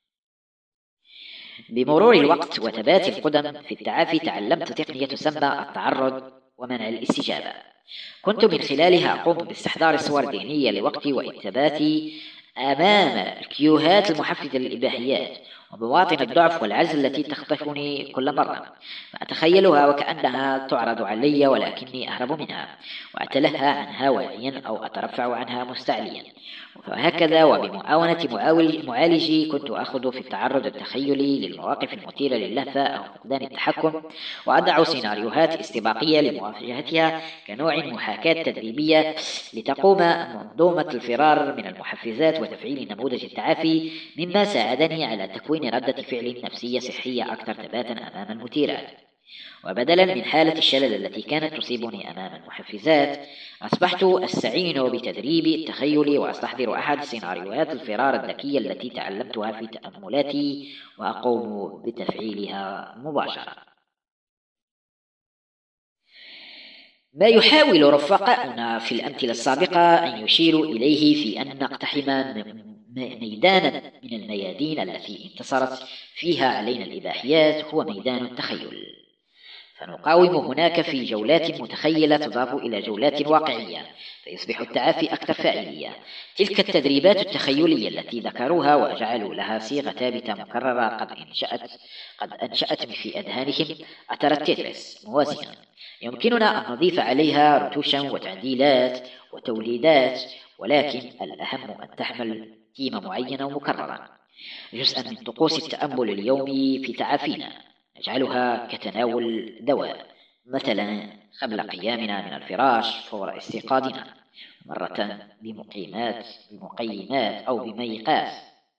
S1: بمرور الوقت وثبات القدم في التعافي تعلمت تقنية تسمى التعرض ومنع الاستجابة، كنت من خلالها أقوم باستحضار الصور الذهنية لوقتي وإثباتي أمام الكيوهات المحفزة للإباحيات ومواطن الضعف والعجز التي تخطفني كل مرة، فأتخيلها وكأنها تعرض علي ولكني أهرب منها وأتلهى عنها واعيا أو أترفع عنها مستعليا. وهكذا وبمعاونة معالجي كنت أخذ في التعرض التخيلي للمواقف المثيرة للهفة أو فقدان التحكم، وأضع سيناريوهات استباقية لمواجهتها كنوع محاكاة تدريبية لتقوم منظومة الفرار من المحفزات وتفعيل نموذج التعافي، مما ساعدني على تكوين ردة فعل نفسية صحية أكثر ثباتا أمام المثيرات. وبدلا من حالة الشلل التي كانت تصيبني أمام المحفزات أصبحت أستعين بتدريب التخيل وأستحضر أحد سيناريوهات الفرار الذكية التي تعلمتها في تأملاتي وأقوم بتفعيلها مباشرة. ما يحاول رفقاؤنا في الأمثلة السابقة أن يشيروا إليه في أن نقتحم ميدانا من الميادين التي انتصرت فيها علينا الإباحيات هو ميدان التخيل، فنقاوم هناك في جولات متخيلة تضاف إلى جولات واقعية فيصبح التعافي أكثر فاعلية. تلك التدريبات التخيلية التي ذكروها وجعلوا لها صيغة ثابتة مكررة قد أنشأت قد أنشأت في أذهانهم أثر التترس موازيا، يمكننا أن نضيف عليها رتوشا وتعديلات وتوليدات، ولكن الأهم أن تحمل قيمة معينة ومكررة جزءا من طقوس التأمل اليومي في تعافينا، نجعلها كتناول دواء، مثلا قبل قيامنا من الفراش فور استيقاظنا، مرة بمقيمات بمقيمات أو بميقات،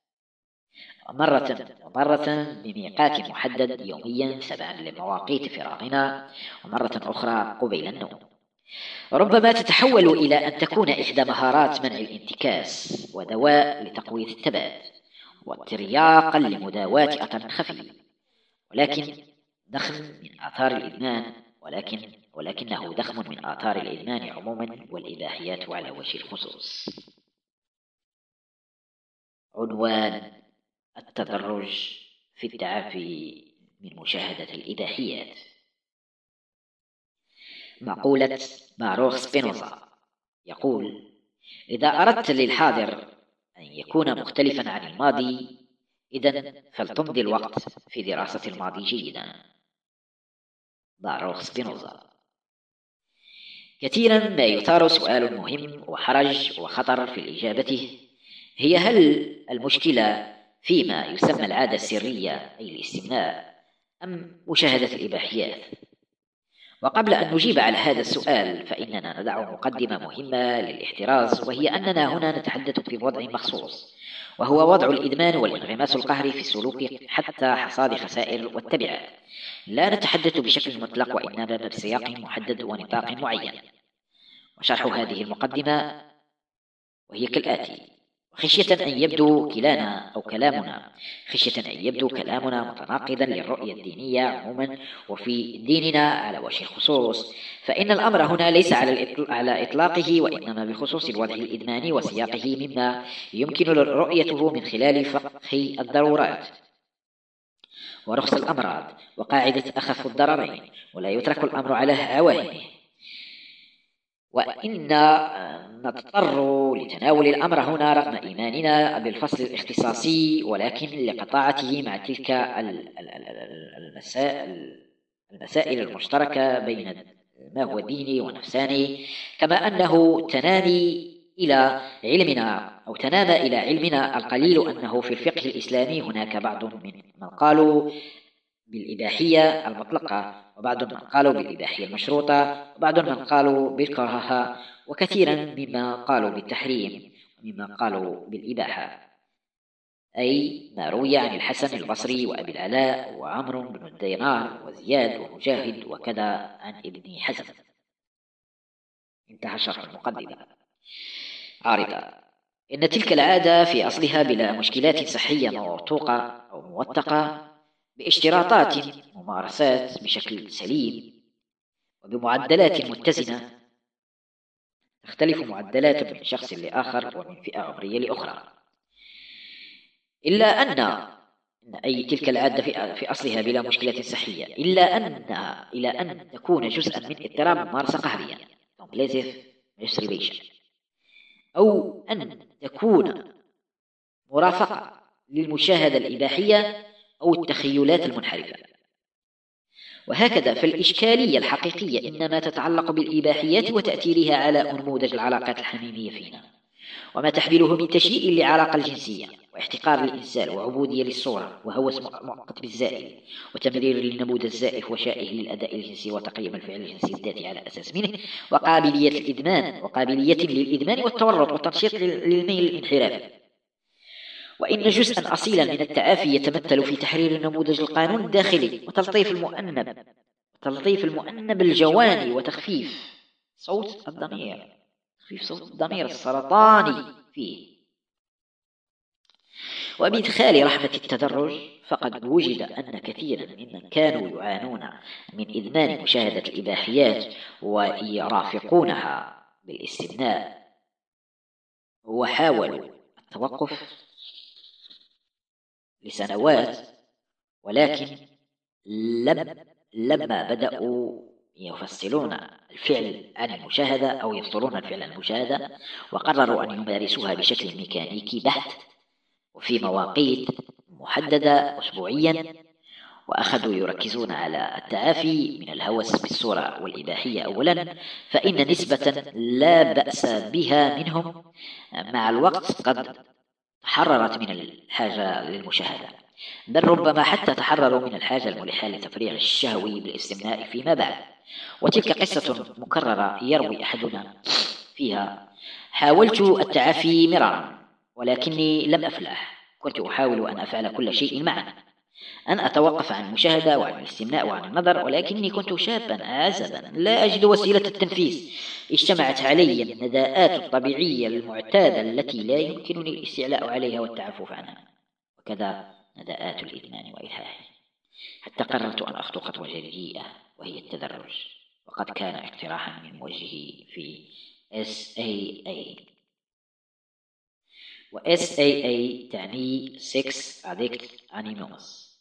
S1: مرة ومرة بميقات محدد يوميا تبعا لمواقيت فراغنا، ومرة أخرى قبيل النوم. ربما تتحول إلى أن تكون إحدى مهارات منع الانتكاس ودواء لتقوية الثبات وترياقا لمداواة أثر خفي، ولكن ضخم من آثار الإدمان ولكن ولكنه ضخم من آثار الإدمان عموما والإباحيات على وجه الخصوص. عنوان: التدرج في التعافي من مشاهدة الإباحيات. مقولة باروخ سبينوزا يقول: إذا أردت للحاضر أن يكون مختلفا عن الماضي، إذن فلتمضي الوقت في دراسة الماضي جيدا. باروخ سبينوزا. كثيرا ما يثار سؤال مهم وحرج وخطر في الإجابة، هي هل المشكلة فيما يسمى العادة السرية أي الاستمناء أم مشاهدة الإباحيات؟ وقبل أن نجيب على هذا السؤال فإننا ندع مقدمة مهمة للاحتراز، وهي أننا هنا نتحدث في وضع مخصوص، وهو وضع الإدمان والانغماس القهري في السلوك حتى حصاد خسائر والتبعات. لا نتحدث بشكل مطلق، وإنما بسياق محدد ونطاق معين. وشرح هذه المقدمة وهي كالآتي: خشية أن يبدو كلانا أو كلامنا خشية أن يبدو كلامنا متناقضا للرؤية الدينية عموما وفي ديننا على وجه الخصوص، فإن الأمر هنا ليس على إطلاقه، وإنما بخصوص الوضع الإدماني وسياقه مما يمكن رؤيته من خلال فقه الضرورات ورخص الأمراض وقاعدة أخف الضررين، ولا يترك الأمر على عواهنه. وإنا نضطر لتناول الأمر هنا رغم إيماننا بالفصل الاختصاصي، ولكن لقطاعته مع تلك المسائل المشتركة بين ما هو ديني ونفساني، كما أنه تنامي إلى علمنا أو تنام إلى علمنا القليل أنه في الفقه الإسلامي هناك بعض من من قالوا بالإباحية المطلقة، وبعض من قالوا بالإباحية المشروطة، وبعض من قالوا بالكراهة، وكثيرا مما قالوا بالتحريم ومما قالوا بالإباحة، أي ما روي عن الحسن البصري وأبي العلاء وعمر بن الدينار وزياد ومجاهد وكذا عن ابن حزم. انتهى شرح المقدمة. عارضة: إن تلك العادة في أصلها بلا مشكلات صحية موثوقة أو موثقة، باشتراطات ممارسات بشكل سليم وبمعدلات متزنة. تختلف معدلات من شخص لآخر ومن فئة عمرية لأخرى، إلا أن أي تلك العادة في أصلها بلا مشكلة صحية، إلا أنها إلى أن تكون جزءا من اضطراب ممارسة قهرية أو أن تكون مرافقة للمشاهدة الإباحية أو التخيلات المنحرفة. وهكذا فالإشكالية الحقيقية إنما تتعلق بالإباحيات وتأثيرها على نموذج العلاقات الحميمية فينا، وما تحمله من تشييء للعلاقة الجنسية واحتقار للإنسان وعبودية للصورة وهوس مؤقت بالزائل وتمرير للنموذج الزائف وشائه للأداء الجنسي وتقييم الفعل الجنسي الذاتي على أساس منه، وقابلية الإدمان وقابلية للإدمان والتورط والتنشيط للميل الانحرافي. وإن جزءا أصيلا من التعافي يتمثل في تحرير النموذج القانون الداخلي وتلطيف المؤنب وتلطيف المؤنب الجواني وتخفيف صوت الضمير تخفيف صوت الضمير السرطاني فيه. وبإدخال رحمة التدرج، فقد وجد أن كثيرا ممن كانوا يعانون من إدمان مشاهدة الإباحيات ويرافقونها بالاستمناء وحاولوا التوقف لسنوات، ولكن لم لما بدأوا يفصلون الفعل عن المشاهدة أو يفصلون الفعل عن المشاهدة وقرروا أن يمارسوها بشكل ميكانيكي بحت وفي مواقيت محددة أسبوعيا، وأخذوا يركزون على التعافي من الهوس بالصورة والإباحية أولا، فإن نسبة لا بأس بها منهم مع الوقت قد تحررت من الحاجة للمشاهدة، بل ربما حتى تحرروا من الحاجة الملحة لتفريغ الشهوي بالاستمناء فيما بعد. وتلك قصة مكررة يروي أحدنا فيها حاولت التعافي مرارا ولكني لم أفلح. كنت أحاول أن أفعل كل شيء معا، أن أتوقف عن المشاهدة وعن الاستماع وعن النظر، ولكني كنت شابا عزبا لا أجد وسيلة التنفيذ. اجتمعت علي النداءات الطبيعية المعتادة التي لا يمكنني الاستعلاء عليها والتعفف عنها، وكذا نداءات الإدمان وإلحاحه، حتى قررت أن أخطو خطوة جريئة وهي التدرج. وقد كان اقتراحا من موجهي في إس إيه إيه. و إس إيه إيه تعني Sex Addict Anonymous.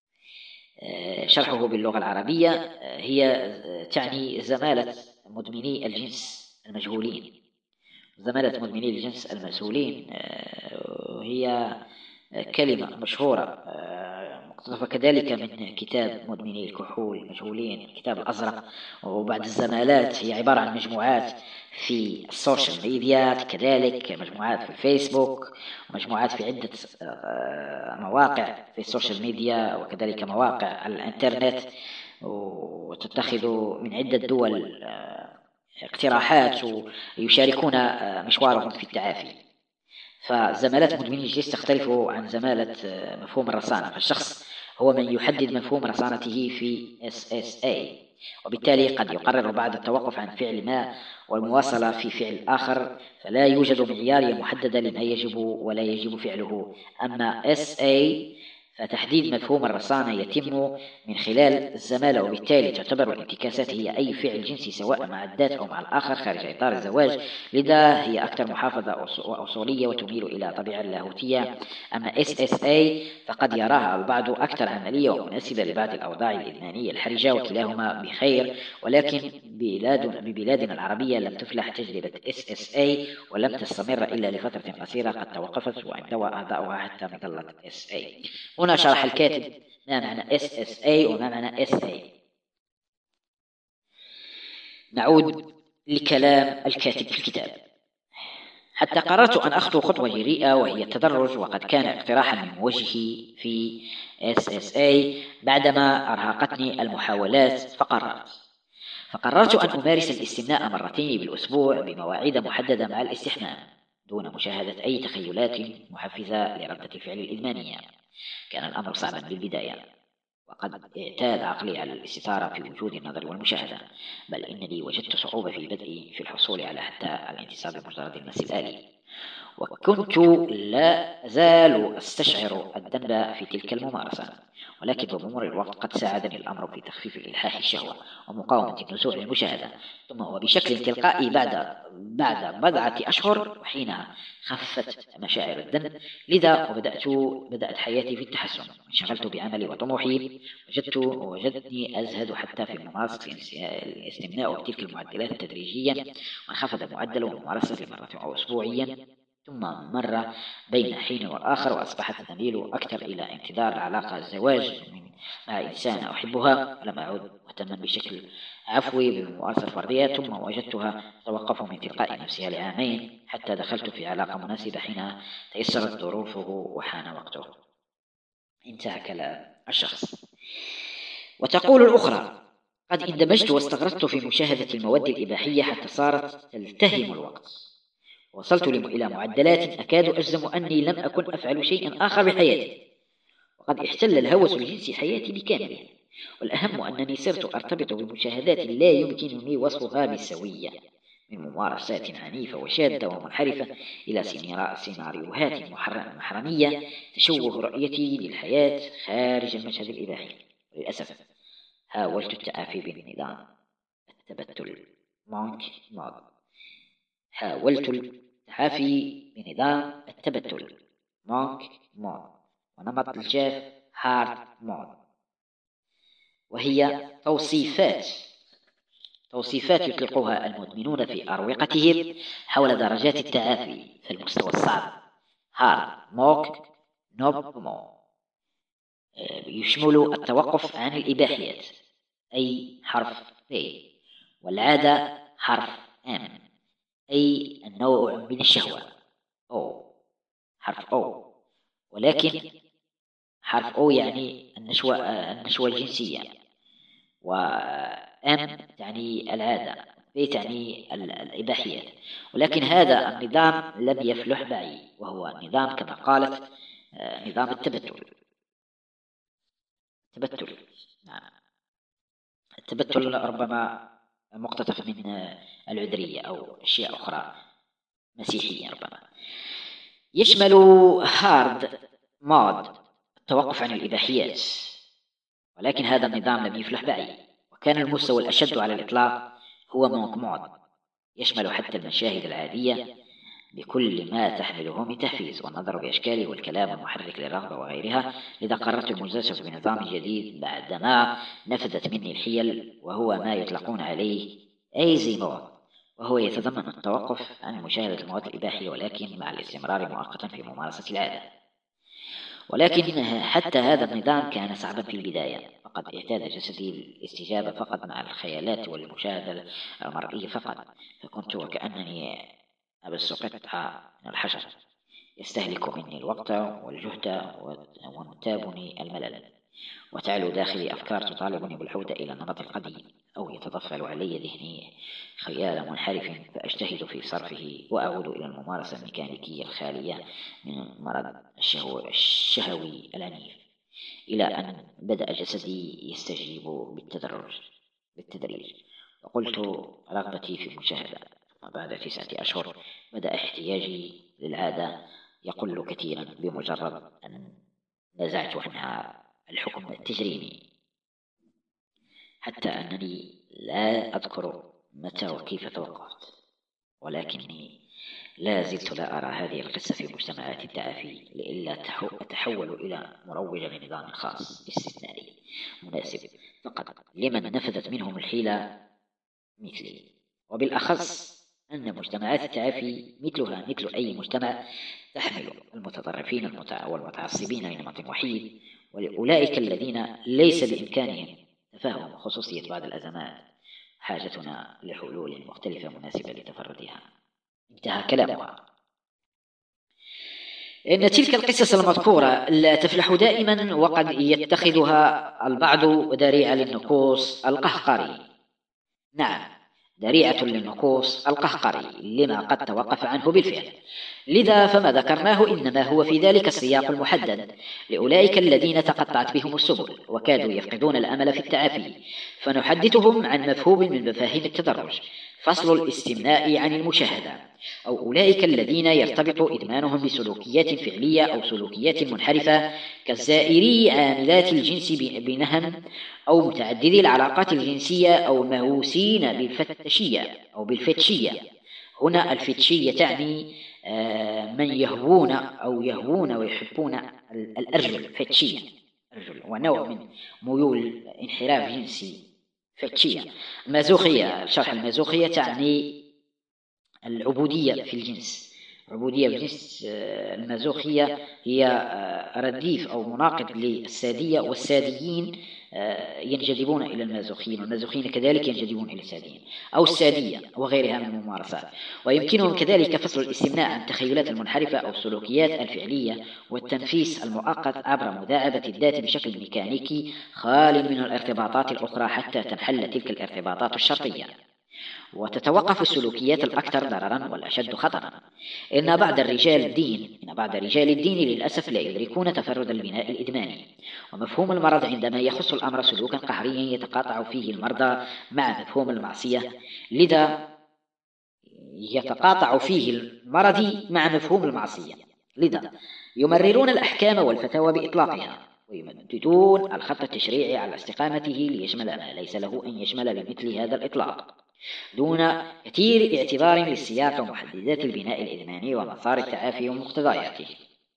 S1: شرحه باللغة العربية هي تعني زمالة مدمني الجنس المجهولين. زمالة مدمني الجنس المسؤولين هي كلمة مشهورة مقتطفة كذلك من كتاب مدمني الكحول المجهولين، الكتاب الأزرق. وبعد الزمالات هي عبارة عن مجموعات في السوشيال ميديا، كذلك مجموعات في الفيسبوك، ومجموعات في عدة مواقع في السوشيال ميديا، وكذلك مواقع على الانترنت، وتتخذ من عدة دول اقتراحات ويشاركون مشوارهم في التعافي. فزمالات مدمني الجنس تختلف عن زمالة مفهوم الرصانة، فالشخص هو من يحدد مفهوم رصانته في إس إس إيه، وبالتالي قد يقرر بعد التوقف عن فعل ما والمواصلة في فعل آخر، فلا يوجد معيار محدد لما يجب ولا يجب فعله. أما إس إيه فتحديد مفهوم الرصانة يتم من خلال الزمالة، وبالتالي تعتبر الانتكاسات هي أي فعل جنسي سواء مع الذات أو مع الآخر خارج إطار الزواج، لذا هي أكثر محافظة وأصولية وتميل إلى طبيعة لاهوتية. أما إس إس إيه فقد يراها البعض أكثر عملية ومناسبة لبعض الأوضاع الإدمانية الحرجة، وكلاهما بخير، ولكن بلاد ببلادنا العربية لم تفلح تجربة إس إس إيه ولم تستمر إلا لفترة قصيرة قد توقفت وانطوى أعضاؤها حتى مظلة إس إيه. هنا شرح الكاتب ما معنى إس إس إيه وما معنى إس إيه. نعود لكلام الكاتب في الكتاب. حتى قررت أن أخطو خطوة جريئة وهي التدرج، وقد كان اقتراحا من موجهي في إس إس إيه بعدما أرهقتني المحاولات، فقررت فقررت أن أمارس الاستمناء مرتين بالأسبوع بمواعيد محددة مع الاستحمام، دون مشاهدة أي تخيلات محفزة لردة الفعل الإدمانية. كان الأمر صعبا بالبداية، وقد اعتاد عقلي على الاستثارة في وجود النظر والمشاهدة، بل إنني وجدت صعوبة في بدء في الحصول على حتى الانتصاب بمجرد المس الآلي، وكنت لا أزال أستشعر الذنب في تلك الممارسة. ولكن بمرور الوقت قد ساعدني الأمر في تخفيف الإلحاح الشهوة ومقاومة النزوع للمشاهدة، ثم هو بشكل تلقائي بعد بعد بضعة أشهر وحينها خفت مشاعر الذنب. لذا وبدأت بدأت حياتي في التحسن، انشغلت بعملي وطموحي، وجدت وجدني أزهد حتى في ممارسة الاستمناء بتلك المعدلات تدريجيا، وانخفض معدل ممارسة مرة أسبوعيا، ثم مر بين حين والآخر، وأصبحت تميل أكثر إلى انتظار العلاقة الزواج مع إنسان أحبها، ولم أعد مهتما بشكل عفوي بالممارسة الفردية. ثم وجدتها توقف من تلقاء نفسها لعامين حتى دخلت في علاقة مناسبة حين تيسرت ظروفه وحان وقته. انتهى كلام الشخص. وتقول الأخرى: قد اندمجت واستغرقت في مشاهدة المواد الإباحية حتى صارت تلتهم الوقت، وصلت إلى معدلات أكاد أجزم أني لم أكن أفعل شيئا آخر بحياتي، وقد احتل الهوس الجنسي حياتي بكاملها. والأهم أنني صرت أرتبط بمشاهدات لا يمكنني وصفها بالسوية، من ممارسات عنيفة وشادة ومنحرفة إلى سيناريوهات محرمية تشوه رؤيتي للحياة خارج المشهد الإباحي. للأسف حاولت التعافي بنظام التبتل مونك مود حاولت التعافي بنظام التبتل مونك مود ونمط الجاف هارد مود، وهي توصيفات توصيفات يطلقها المدمنون في أروقتهم حول درجات التعافي. في المستوى الصعب هارد موك نوب مو يشمل التوقف عن الإباحيات أي حرف B، والعادة حرف M أي النوع من الشهوة أو حرف O، ولكن حرف O يعني النشوة النشوة الجنسية، و M يعني العادة بتعني الإباحيات. ولكن هذا النظام لم يفلح بعيد، وهو نظام كما قالت نظام التبتل. التبتل نعم، التبتل ربما مقتطف من العذرية أو أشياء أخرى مسيحية ربما. يشمل هارد مود التوقف عن الإباحيات، ولكن هذا النظام لم يفلح بعيد، وكان المستوى الأشد على الإطلاق هو مونك مود، يشمل حتى المشاهد العادية بكل ما تحمله من تحفيز والنظر بأشكاله والكلام المحرك للرغبة وغيرها. لذا قررت المجازفة بنظام جديد بعدما نفذت مني الحيل، وهو ما يطلقون عليه ايزي مود، وهو يتضمن التوقف عن مشاهدة المواد الإباحية ولكن مع الاستمرار مؤقتا في ممارسة العادة. ولكن حتى هذا النظام كان صعبا في البداية، فقد اعتاد جسدي الاستجابة فقط مع الخيالات والمشاهدة المرئية فقط، فكنت وكأنني أبث قطعة من الحجر يستهلك مني الوقت والجهد وينتابني الملل، وتعلو داخلي أفكار تطالبني بالعودة إلى النمط القديم، أو يتطفل علي ذهني خيال منحرف فأجتهد في صرفه وأعود إلى الممارسة الميكانيكية الخالية من المرض الشهوي العنيف، إلى أن بدأ جسدي يستجيب بالتدرج بالتدريج وقلت رغبتي في المشاهدة. وبعد تسعة أشهر بدأ احتياجي للعادة يقل كثيرا بمجرد أن نزعت عنها الحكم التجريمي، حتى أنني لا أذكر متى وكيف توقفت، ولكني لا زلت لا أرى هذه القصة في مجتمعات التعافي، لئلا أتحول إلى مروج لنظام خاص استثنائي مناسب فقط لمن نفذت منهم الحيلة مثلي، وبالأخص أن مجتمعات التعافي مثلها مثل أي مجتمع تحمل المتطرفين والمتعصبين لنمط وحيد، ولأولئك الذين ليس بإمكانهم تفهم خصوصية بعض الأزمات حاجتنا لحلول مختلفة مناسبة لتفردها. انتهى كلامها. إن تلك القصص المذكورة لا تفلح دائما، وقد يتخذها البعض ذريعة للنكوص القهقري. نعم، ذريعة للنقوص القهقري لما قد توقف عنه بالفعل. لذا فما ذكرناه إنما هو في ذلك السياق المحدد لأولئك الذين تقطعت بهم السبل وكادوا يفقدون الأمل في التعافي، فنحدثهم عن مفهوم من مفاهيم التدرج: فصل الاستمناء عن المشاهدة، أو أولئك الذين يرتبط إدمانهم بسلوكيات فعلية أو سلوكيات منحرفة كالزائري عاملات الجنس بنهم، أو متعددي العلاقات الجنسية، أو المهووسين بالفتشية أو بالفتشية. هنا الفتشية تعني من يهوون أو يهوون ويحبون الأرجل، فتشية أرجل، ونوع من ميول انحراف جنسي فتشية. المازوخية، الشرح المازوخية تعني العبودية في الجنس. عبودية في الجنس المازوخية هي رديف أو مناقض للسادية، والساديين ينجذبون إلى المازوخيين، والمازوخيين كذلك ينجذبون إلى الساديين أو السادية وغيرها من الممارسات. ويمكنهم كذلك فصل الاستمناء عن التخيلات المنحرفة أو السلوكيات الفعلية والتنفيس المؤقت عبر مداعبة الذات بشكل ميكانيكي خال من الارتباطات الأخرى حتى تنحل تلك الارتباطات الشرطية وتتوقف السلوكيات الأكثر ضررا والأشد خطرا. إن بعض الرجال الدين إن بعض رجال الدين للأسف لا يدركون تفرد البناء الإدماني ومفهوم المرض عندما يخص الأمر سلوكا قهريا يتقاطع فيه المرضى مع مفهوم المعصية. لذا يتقاطع فيه المرض مع مفهوم المعصية لذا يمررون الأحكام والفتاوى بإطلاقها، ويمددون الخط التشريعي على استقامته ليشمل ما ليس له أن يشمل بمثل هذا الإطلاق، دون كثير اعتبار للسياق ومحددات البناء الإدماني ومسار التعافي ومقتضياته.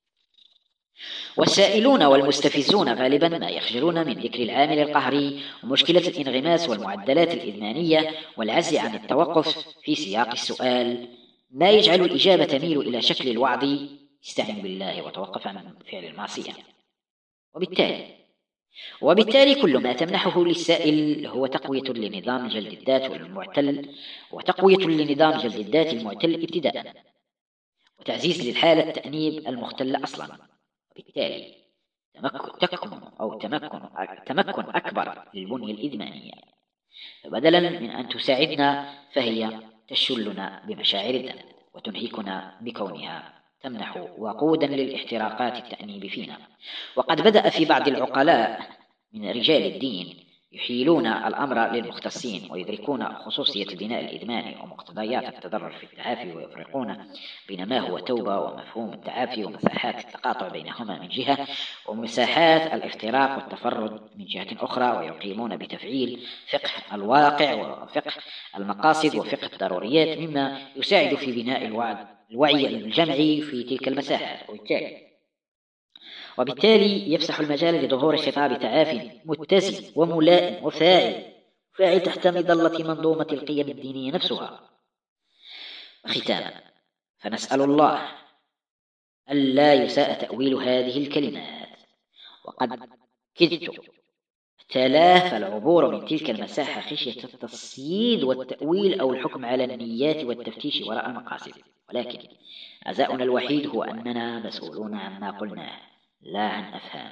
S1: والسائلون والمستفزون غالبا ما يخجلون من ذكر العامل القهري ومشكلة الانغماس والمعدلات الإدمانية والعجز عن التوقف في سياق السؤال، ما يجعل الإجابة تميل إلى شكل الوعظ: استعن بالله وتوقف عن فعل المعصية. وبالتالي وبالتالي كل ما تمنحه للسائل هو تقوية لنظام جلد الذات المعتل وتقوية لنظام جلد الذات المعتل ابتداء، وتعزيز للحالة التأنيب المختلة أصلا. وبالتالي تمكن أو تمكن تمكن أكبر للبنية الإدمانية. فبدلا من أن تساعدنا فهي تشلنا بمشاعر الدم وتنهكنا بكونها تمنح وقودا للاحتراقات التأنيب فينا. وقد بدأ في بعض العقلاء من رجال الدين يحيلون الأمر للمختصين ويدركون خصوصية البناء الإدماني ومقتضيات التضرر في التعافي، ويفرقون بين ما هو توبة ومفهوم التعافي ومساحات التقاطع بينهما من جهة، ومساحات الافتراق والتفرد من جهة أخرى، ويقيمون بتفعيل فقه الواقع وفقه المقاصد وفقه الضروريات، مما يساعد في بناء الوعي الجمعي في تلك المساحات. وبالتالي وبالتالي يفسح المجال لظهور خطاب تعاف متزن وملائم وفاعل فاعل تحت مظلة منظومة القيم الدينية نفسها. وختاما، فنسأل الله ألا يساء تأويل هذه الكلمات، وقد كدت تلافى العبور من تلك المساحة خشية التصييد والتأويل أو الحكم على النيات والتفتيش وراء المقاصد، ولكن عزاؤنا الوحيد هو أننا مسؤولون عما قلناه، لا عن أفهام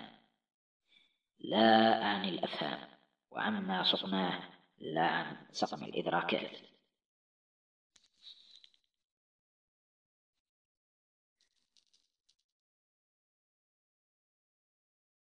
S1: لا عن الأفهام وعما سقناه لا عن سقم الإدراكات.